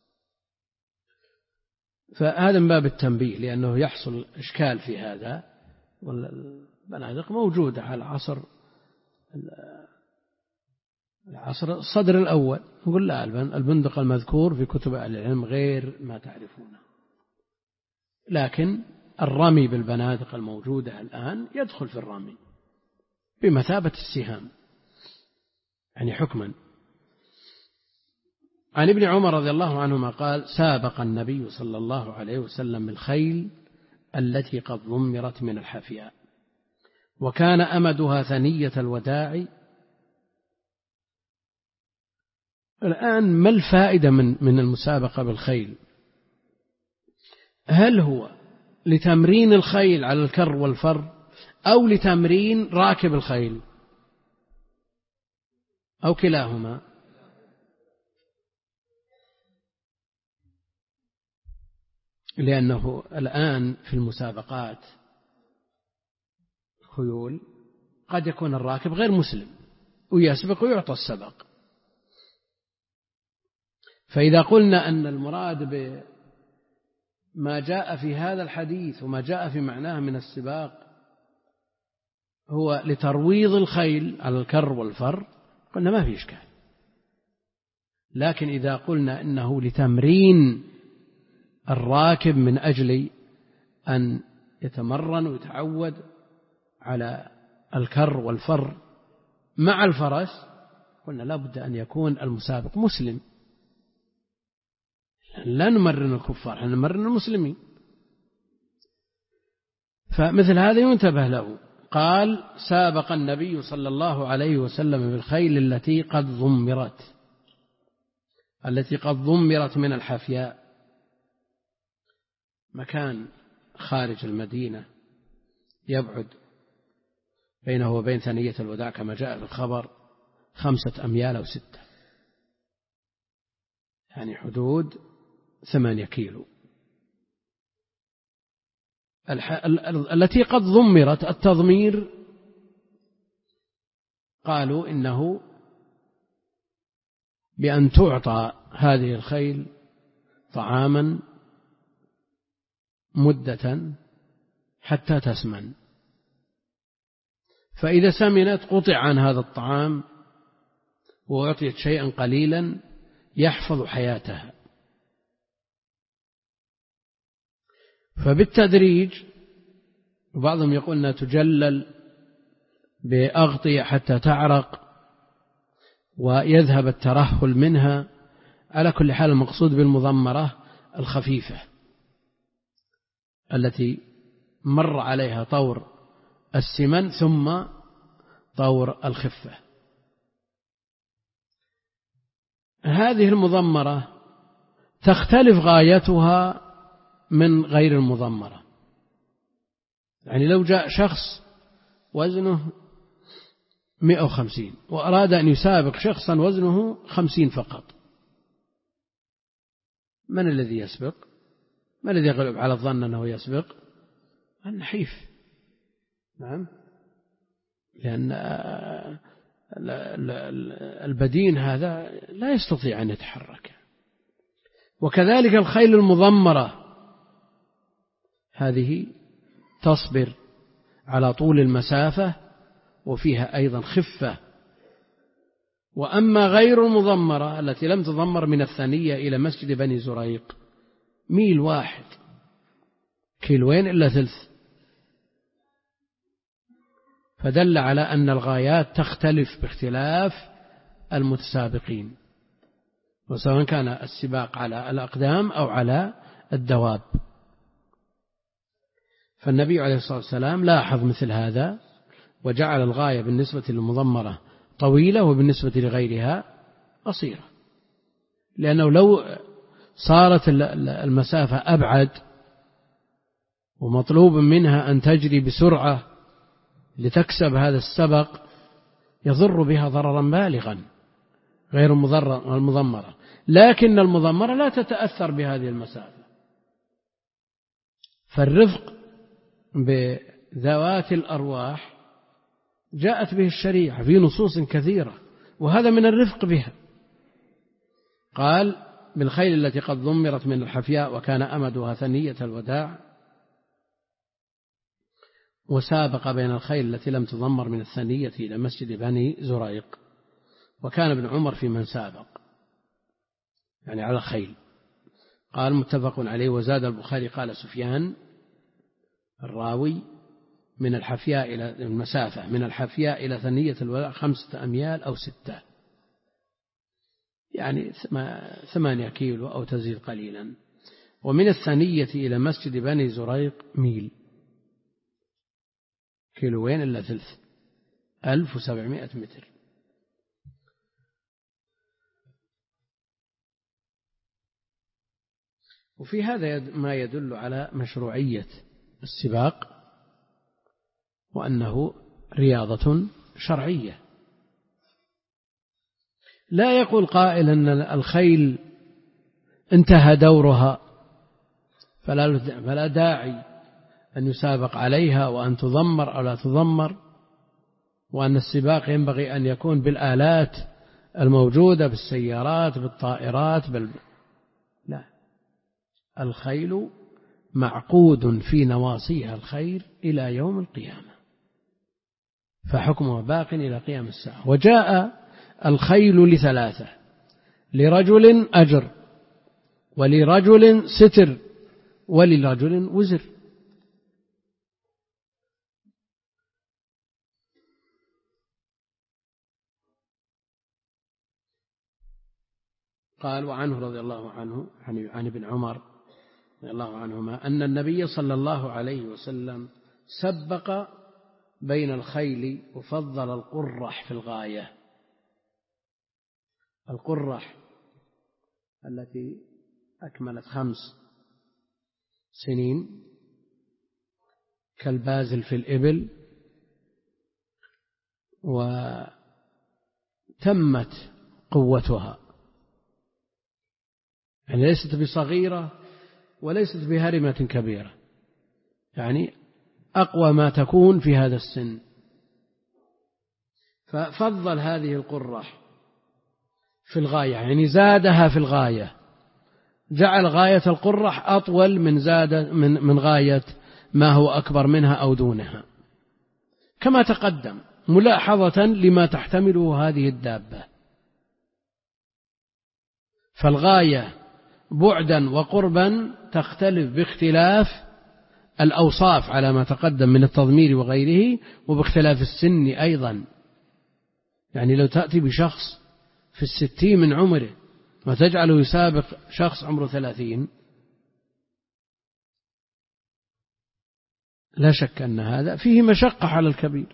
فهذا من باب التنبيه، لأنه يحصل إشكال في هذا. والبنادق موجودة على عصر العصر الصدر الأول، نقول لا، البندق المذكور في كتب أهل العلم غير ما تعرفونه. لكن الرمي بالبنادق الموجودة الآن يدخل في الرمي بمثابة السهام، يعني حكما. عن ابن عمر رضي الله عنهما قال: سابق النبي صلى الله عليه وسلم الخيل التي قد ضمرت من الحفياء، وكان أمدها ثنية الوداع. الآن ما الفائدة من من المسابقة بالخيل؟ هل هو لتمرين الخيل على الكر والفر، أو لتمرين راكب الخيل، أو كلاهما؟ لأنه الآن في المسابقات خيول قد يكون الراكب غير مسلم ويسبق ويعطى السبق. فإذا قلنا أن المراد بما جاء في هذا الحديث وما جاء في معناه من السباق هو لترويض الخيل على الكر والفر قلنا ما في إشكال. لكن إذا قلنا إنه لتمرين الراكب من أجل أن يتمرن ويتعود على الكر والفر مع الفرس قلنا لا بد أن يكون المسابق مسلم. لا نمرن الكفار، نمرن المسلمين. فمثل هذا ينتبه له. قال سابق النبي صلى الله عليه وسلم بالخيل التي قد ضمرت التي قد ضمرت من الحفياء، مكان خارج المدينة يبعد بينه وبين ثنية الوداع كما جاء في الخبر خمسة أميال أو ستة، يعني حدود ثمانية كيلو. التي قد ضمرت، التضمير قالوا إنه بأن تعطى هذه الخيل طعاما مدة حتى تسمن، فإذا سمنت قطع عن هذا الطعام وأعطيت شيئا قليلا يحفظ حياتها. فبالتدريج وبعضهم يقول أنها تجلل بأغطية حتى تعرق ويذهب الترهل منها. على كل حال المقصود بالمضمرة الخفيفة التي مر عليها طور السمن ثم طور الخفة. هذه المضمرة تختلف غايتها من غير المضمرة. يعني لو جاء شخص وزنه مئة وخمسين وأراد أن يسابق شخصا وزنه خمسين فقط، من الذي يسبق؟ من الذي يغلب على الظن أنه يسبق؟ النحيف. نعم، لأن البدين هذا لا يستطيع أن يتحرك. وكذلك الخيل المضمرة هذه تصبر على طول المسافة وفيها أيضا خفة. وأما غير المضمرة التي لم تضمر من الثنية إلى مسجد بني زريق ميل واحد، كيلوين إلا ثلث، فدل على أن الغايات تختلف باختلاف المتسابقين، وسواء كان السباق على الأقدام أو على الدواب. فالنبي عليه الصلاة والسلام لاحظ مثل هذا وجعل الغاية بالنسبة للمضمرة طويلة وبالنسبة لغيرها قصيرة، لأنه لو صارت المسافة أبعد ومطلوب منها أن تجري بسرعة لتكسب هذا السبق يضر بها ضررا بالغا غير المضمرة. لكن المضمرة لا تتأثر بهذه المسافة. فالرفق بذوات الأرواح جاءت به الشريعة في نصوص كثيرة، وهذا من الرفق بها. قال بالخيل التي قد ضمرت من الحفياء وكان أمدها ثنية الوداع، وسابق بين الخيل التي لم تضمر من الثنية إلى مسجد بني زريق، وكان ابن عمر في من سابق يعني على الخيل. قال متفق عليه. وزاد البخاري قال سفيان الراوي من الحفياء إلى المسافة من الحفياء إلى ثنية الوداع خمسة أميال أو ستة، يعني ثمانية كيلو أو تزيد قليلا. ومن الثنية إلى مسجد بني زريق ميل، كيلوين إلا ثلث، ألف وسبعمائة متر. وفي هذا ما يدل على مشروعية السباق وأنه رياضة شرعية. لا يقول قائل أن الخيل انتهى دورها فلا, فلا داعي أن يسابق عليها وأن تضمر أو لا تضمر، وأن السباق ينبغي أن يكون بالآلات الموجودة، بالسيارات، بالطائرات، بال... لا، الخيل معقود في نواصيها الخير إلى يوم القيامة، فحكمها باق إلى قيام الساعة. وجاء الخيل لثلاثة: لرجل أجر، ولرجل ستر، ولرجل وزر. قال: وعنه رضي الله عنه عن ابن عمر رضي الله عنهما أن النبي صلى الله عليه وسلم سبق بين الخيل وفضل القرح في الغاية. القرح التي أكملت خمس سنين كالبازل في الإبل، وتمت قوتها، يعني ليست بصغيرة وليست بهرمة كبيرة، يعني أقوى ما تكون في هذا السن. ففضل هذه القرح في الغاية، يعني زادها في الغاية، جعل غاية القرح أطول من زاد من من غاية ما هو أكبر منها أو دونها، كما تقدم، ملاحظة لما تحتمله هذه الدابة. فالغاية بعدا وقربا تختلف باختلاف الأوصاف على ما تقدم من التضمير وغيره، وباختلاف السن أيضا. يعني لو تأتي بشخص في الستين من عمره وتجعله يسابق شخص عمره ثلاثين، لا شك أن هذا فيه مشقة على الكبير.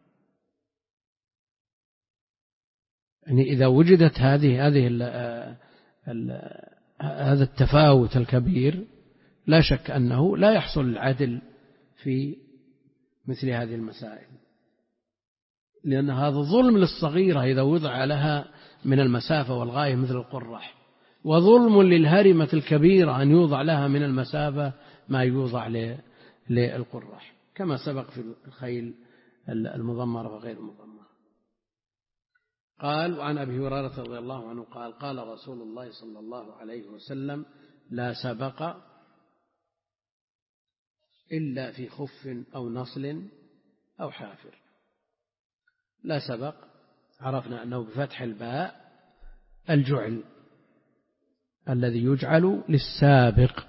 يعني إذا وجدت هذه هذه ال ال هذا التفاوت الكبير، لا شك أنه لا يحصل العدل في مثل هذه المسائل، لأن هذا ظلم للصغيرة إذا وضع لها من المسافة والغاية مثل القرح، وظلم للهرمة الكبيرة أن يوضع لها من المسافة ما يوضع للقرح، كما سبق في الخيل المضمرة وغير المضمرة. قال: وعن أبي هريرة رضي الله عنه قال: قال رسول الله صلى الله عليه وسلم: لا سبق إلا في خف أو نصل أو حافر. لا سبق عرفنا أنه بفتح الباء الجعل الذي يجعل للسابق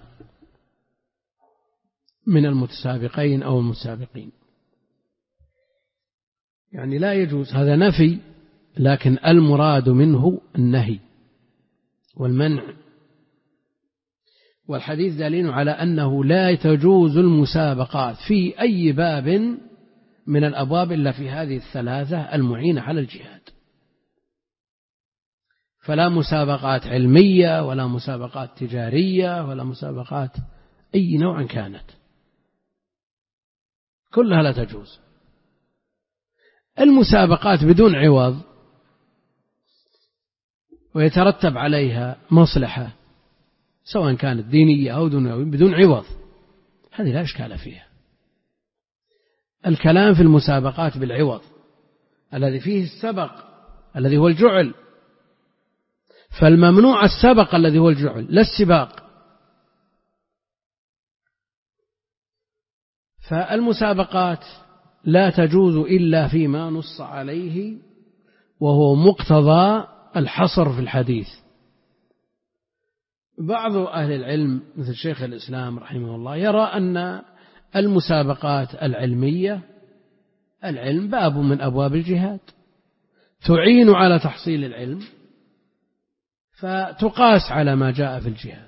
من المتسابقين أو المتسابقين، يعني لا يجوز، هذا نفي، لكن المراد منه النهي والمنع. والحديث دليل على أنه لا تجوز المسابقات في أي باب من الأبواب إلا في هذه الثلاثة المعينة على الجهاد. فلا مسابقات علمية ولا مسابقات تجارية ولا مسابقات أي نوع كانت، كلها لا تجوز. المسابقات بدون عوض ويترتب عليها مصلحة سواء كانت دينية أو دنيوية بدون عوض، هذه لا إشكال فيها. الكلام في المسابقات بالعوض الذي فيه السبق الذي هو الجعل، فالممنوع السبق الذي هو الجعل لا السباق. فالمسابقات لا تجوز إلا فيما نص عليه، وهو مقتضى الحصر في الحديث. بعض أهل العلم مثل شيخ الإسلام رحمه الله يرى أن المسابقات العلمية، العلم باب من أبواب الجهاد تعين على تحصيل العلم، فتقاس على ما جاء في الجهاد.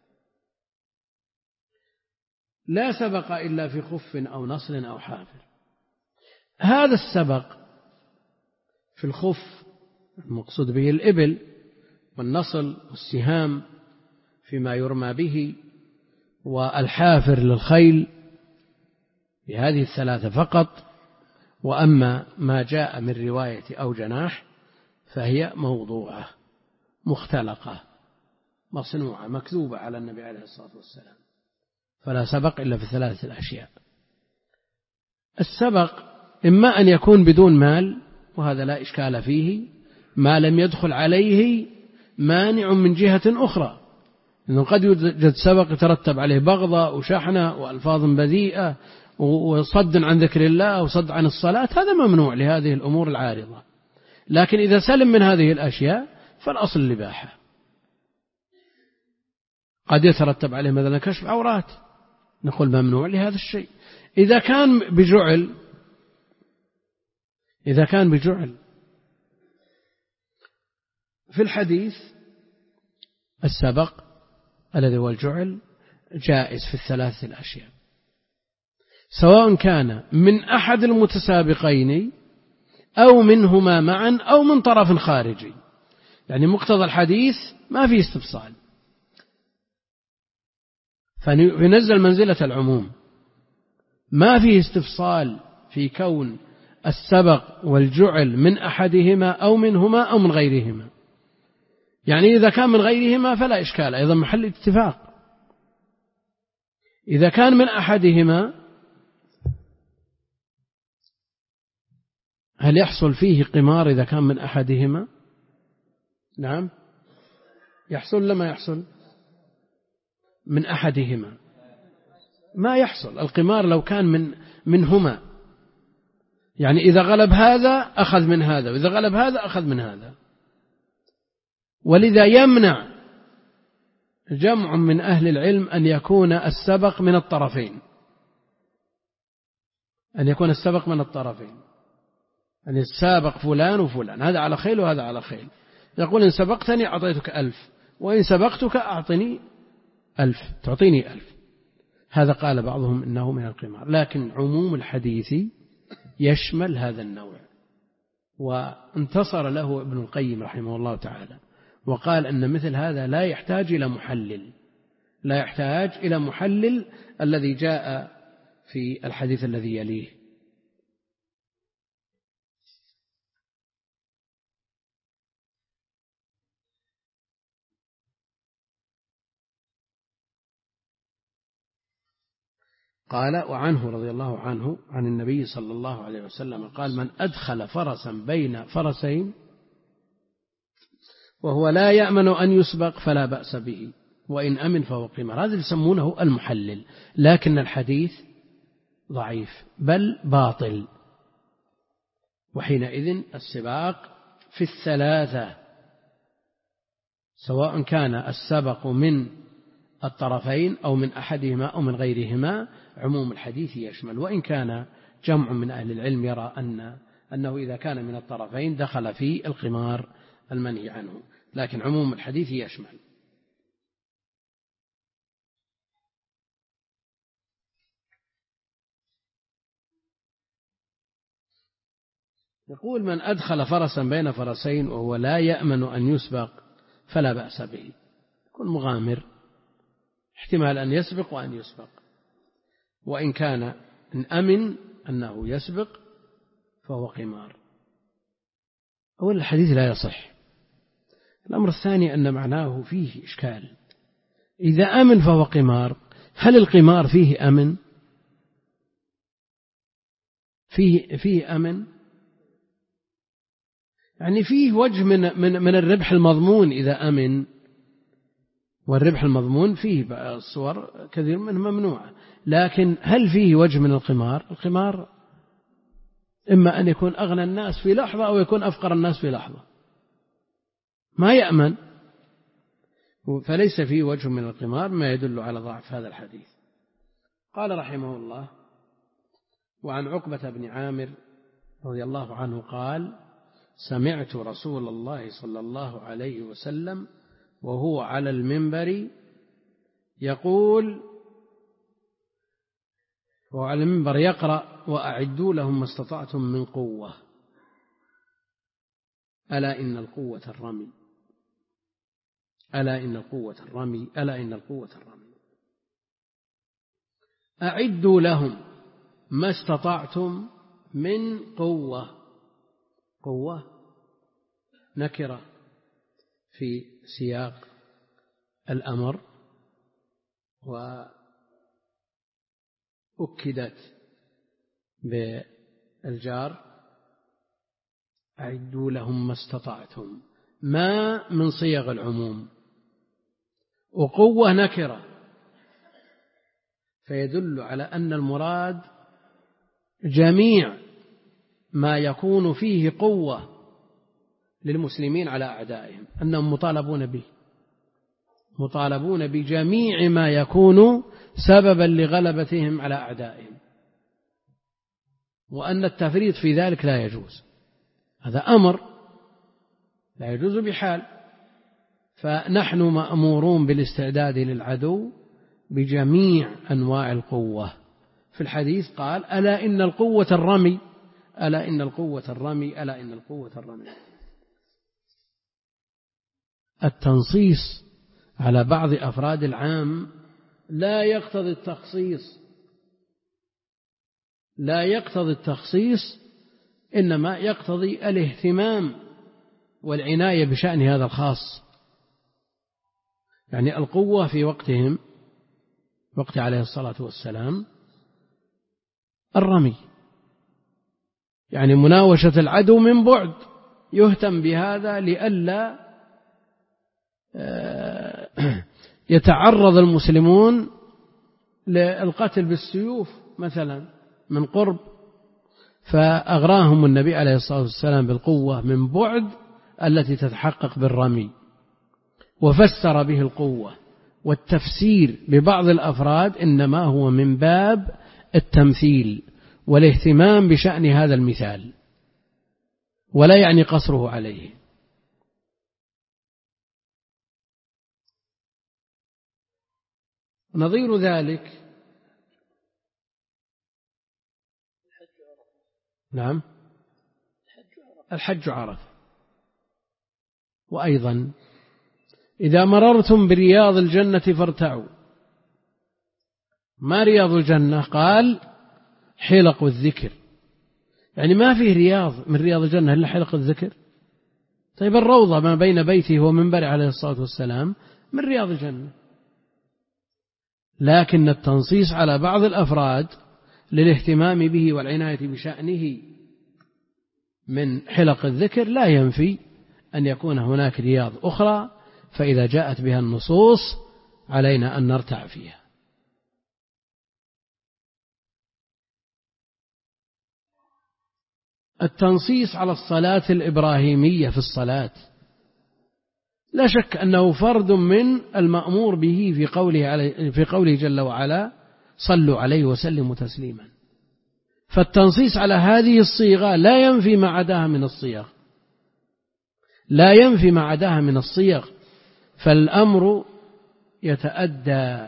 لا سبق إلا في خف أو نصل أو حافر. هذا السبق في الخف المقصود به الإبل، والنصل والسهام فيما يرمى به، والحافر للخيل، بهذه الثلاثة فقط. وأما ما جاء من رواية أو جناح فهي موضوعة مختلقة مصنوعة مكذوبة على النبي عليه الصلاة والسلام. فلا سبق إلا في ثلاثة الأشياء. السبق إما أن يكون بدون مال، وهذا لا إشكال فيه ما لم يدخل عليه مانع من جهة أخرى، إنه قد يوجد سبق يترتب عليه بغضة وشحنة وألفاظ بذيئة وصد عن ذكر الله وصد عن الصلاة، هذا ممنوع لهذه الأمور العارضة. لكن إذا سلم من هذه الأشياء فالأصل الإباحة. قد يترتب عليه مثلا كشف عورات، نقول ممنوع لهذا الشيء. إذا كان بجعل إذا كان بجعل في الحديث السبق الذي هو الجعل جائز في الثلاث الأشياء، سواء كان من أحد المتسابقين أو منهما معا أو من طرف خارجي. يعني مقتضى الحديث ما فيه استفصال، فننزل منزلة العموم، ما فيه استفصال في كون السبق والجعل من أحدهما أو منهما أو من غيرهما. يعني إذا كان من غيرهما فلا إشكال، أيضا محل اتفاق. إذا كان من أحدهما هل يحصل فيه قمار إذا كان من أحدهما؟ نعم يحصل لما يحصل من أحدهما ما يحصل القمار لو كان من منهما. يعني إذا غلب هذا أخذ من هذا، وإذا غلب هذا أخذ من هذا. ولذا يمنع جمع من أهل العلم أن يكون السبق من الطرفين، أن يكون السبق من الطرفين، أن يتسابق فلان وفلان، هذا على خيل وهذا على خيل. يقول إن سبقتني أعطيتك ألف، وإن سبقتك أعطني ألف، تعطيني ألف. هذا قال بعضهم إنه من القمار، لكن عموم الحديث يشمل هذا النوع. وانتصر له ابن القيم رحمه الله تعالى وقال أن مثل هذا لا يحتاج إلى محلل، لا يحتاج إلى محلل الذي جاء في الحديث الذي يليه. قال وعنه رضي الله عنه عن النبي صلى الله عليه وسلم قال من أدخل فرسا بين فرسين وهو لا يأمن أن يسبق فلا بأس به، وإن أمن فهو قمار. هذا يسمونه المحلل، لكن الحديث ضعيف بل باطل. وحينئذ السباق في الثلاثة، سواء كان السبق من الطرفين أو من أحدهما أو من غيرهما، عموم الحديث يشمل. وإن كان جمع من أهل العلم يرى أن أنه إذا كان من الطرفين دخل في القمار المنهي عنه، لكن عموم الحديث يشمل. يقول من أدخل فرسا بين فرسين وهو لا يأمن أن يسبق فلا بأس به، يكون مغامر، احتمال أن يسبق وأن يسبق. وإن كان إن أمن أنه يسبق فهو قمار. أول الحديث لا يصح. الأمر الثاني أن معناه فيه إشكال. إذا أمن فهو قمار، هل القمار فيه أمن؟ فيه, فيه أمن؟ يعني فيه وجه من, من, من الربح المضمون إذا أمن، والربح المضمون فيه صور كثير منه ممنوعة. لكن هل فيه وجه من القمار؟ القمار إما أن يكون أغنى الناس في لحظة أو يكون أفقر الناس في لحظة، ما يأمن، فليس فيه وجه من القمار ما يدل على ضعف هذا الحديث. قال رحمه الله وعن عقبة بن عامر رضي الله عنه قال سمعت رسول الله صلى الله عليه وسلم وهو على المنبر يقول، وهو على المنبر يقرأ وأعدوا لهم ما استطعتم من قوة ألا إن القوة الرمي ألا إن القوة الرمي ألا إن القوة الرمي. أعدوا لهم ما استطعتم من قوة. قوة نكرة في سياق الأمر، أكدت بالجار أعدوا لهم ما استطعتم، ما من صيغ العموم، وقوة نكرة، فيدل على أن المراد جميع ما يكون فيه قوة للمسلمين على أعدائهم، أنهم مطالبون به، مطالبون بجميع ما يكون سببا لغلبتهم على أعدائهم، وأن التفريط في ذلك لا يجوز، هذا أمر لا يجوز بحال. فنحن مأمورون بالاستعداد للعدو بجميع أنواع القوة. في الحديث قال ألا إن القوة الرمي، ألا إن القوة الرمي، ألا إن القوة الرمي. التنصيص على بعض أفراد العام لا يقتضي التخصيص، لا يقتضي التخصيص، إنما يقتضي الاهتمام والعناية بشأن هذا الخاص. يعني القوة في وقتهم، وقت عليه الصلاة والسلام، الرمي، يعني مناوشة العدو من بعد، يهتم بهذا لئلا يتعرض المسلمون للقتل بالسيوف مثلا من قرب، فأغراهم النبي عليه الصلاة والسلام بالقوة من بعد التي تتحقق بالرمي، وفسر به القوة. والتفسير ببعض الأفراد إنما هو من باب التمثيل والاهتمام بشأن هذا المثال، ولا يعني قصره عليه. نظير ذلك نعم الحج عرفة. وأيضا إذا مررتم برياض الجنة فارتعوا، ما رياض الجنة؟ قال حلق الذكر، يعني ما فيه رياض من رياض الجنة إلا حلق الذكر. طيب الروضة ما بين بيته ومنبره عليه الصلاة والسلام من رياض الجنة، لكن التنصيص على بعض الأفراد للاهتمام به والعناية بشأنه من حلق الذكر لا ينفي أن يكون هناك رياض أخرى، فإذا جاءت بها النصوص علينا أن نرتع فيها. التنصيص على الصلاة الإبراهيمية في الصلاة لا شك أنه فرد من المأمور به في قوله, في قوله جل وعلا صلوا عليه وسلموا تسليما. فالتنصيص على هذه الصيغة لا ينفي ما عداها من الصيغ، لا ينفي ما عداها من الصيغ، فالأمر يتأدى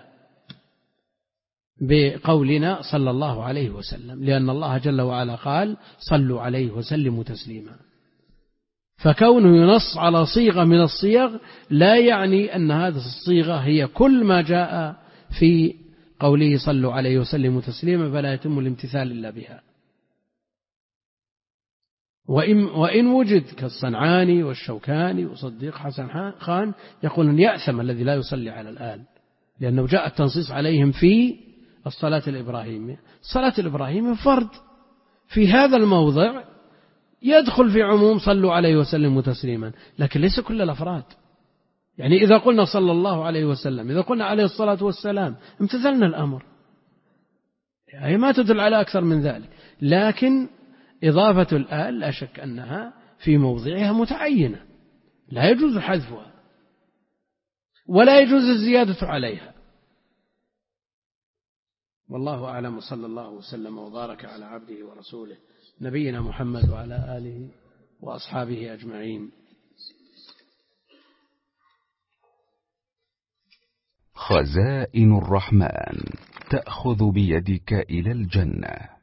بقولنا صلى الله عليه وسلم، لأن الله جل وعلا قال صلوا عليه وسلموا تسليما. فكونه ينص على صيغة من الصيغ لا يعني أن هذه الصيغة هي كل ما جاء في قوله صلوا عليه وسلموا تسليما، فلا يتم الامتثال إلا بها. وإن, وإن وجد كالصنعاني والشوكاني وصديق حسن خان يقول أن يأثم الذي لا يصلي على الآل، لأنه جاء التنصيص عليهم في الصلاة الإبراهيمية. الصلاة الإبراهيمية فرد في هذا الموضع يدخل في عموم صلوا عليه وسلموا تسليما، لكن ليس كل الأفراد. يعني إذا قلنا صلى الله عليه وسلم، إذا قلنا عليه الصلاة والسلام، امتثلنا الأمر، يعني ما تدل على أكثر من ذلك. لكن إضافة الآل لا شك أنها في موضعها متعينة، لا يجوز حذفها ولا يجوز الزيادة عليها. والله أعلم، صلى الله وسلم وبارك على عبده ورسوله نبينا محمد وعلى آله وأصحابه أجمعين. خزائن الرحمن تأخذ بيدك إلى الجنة.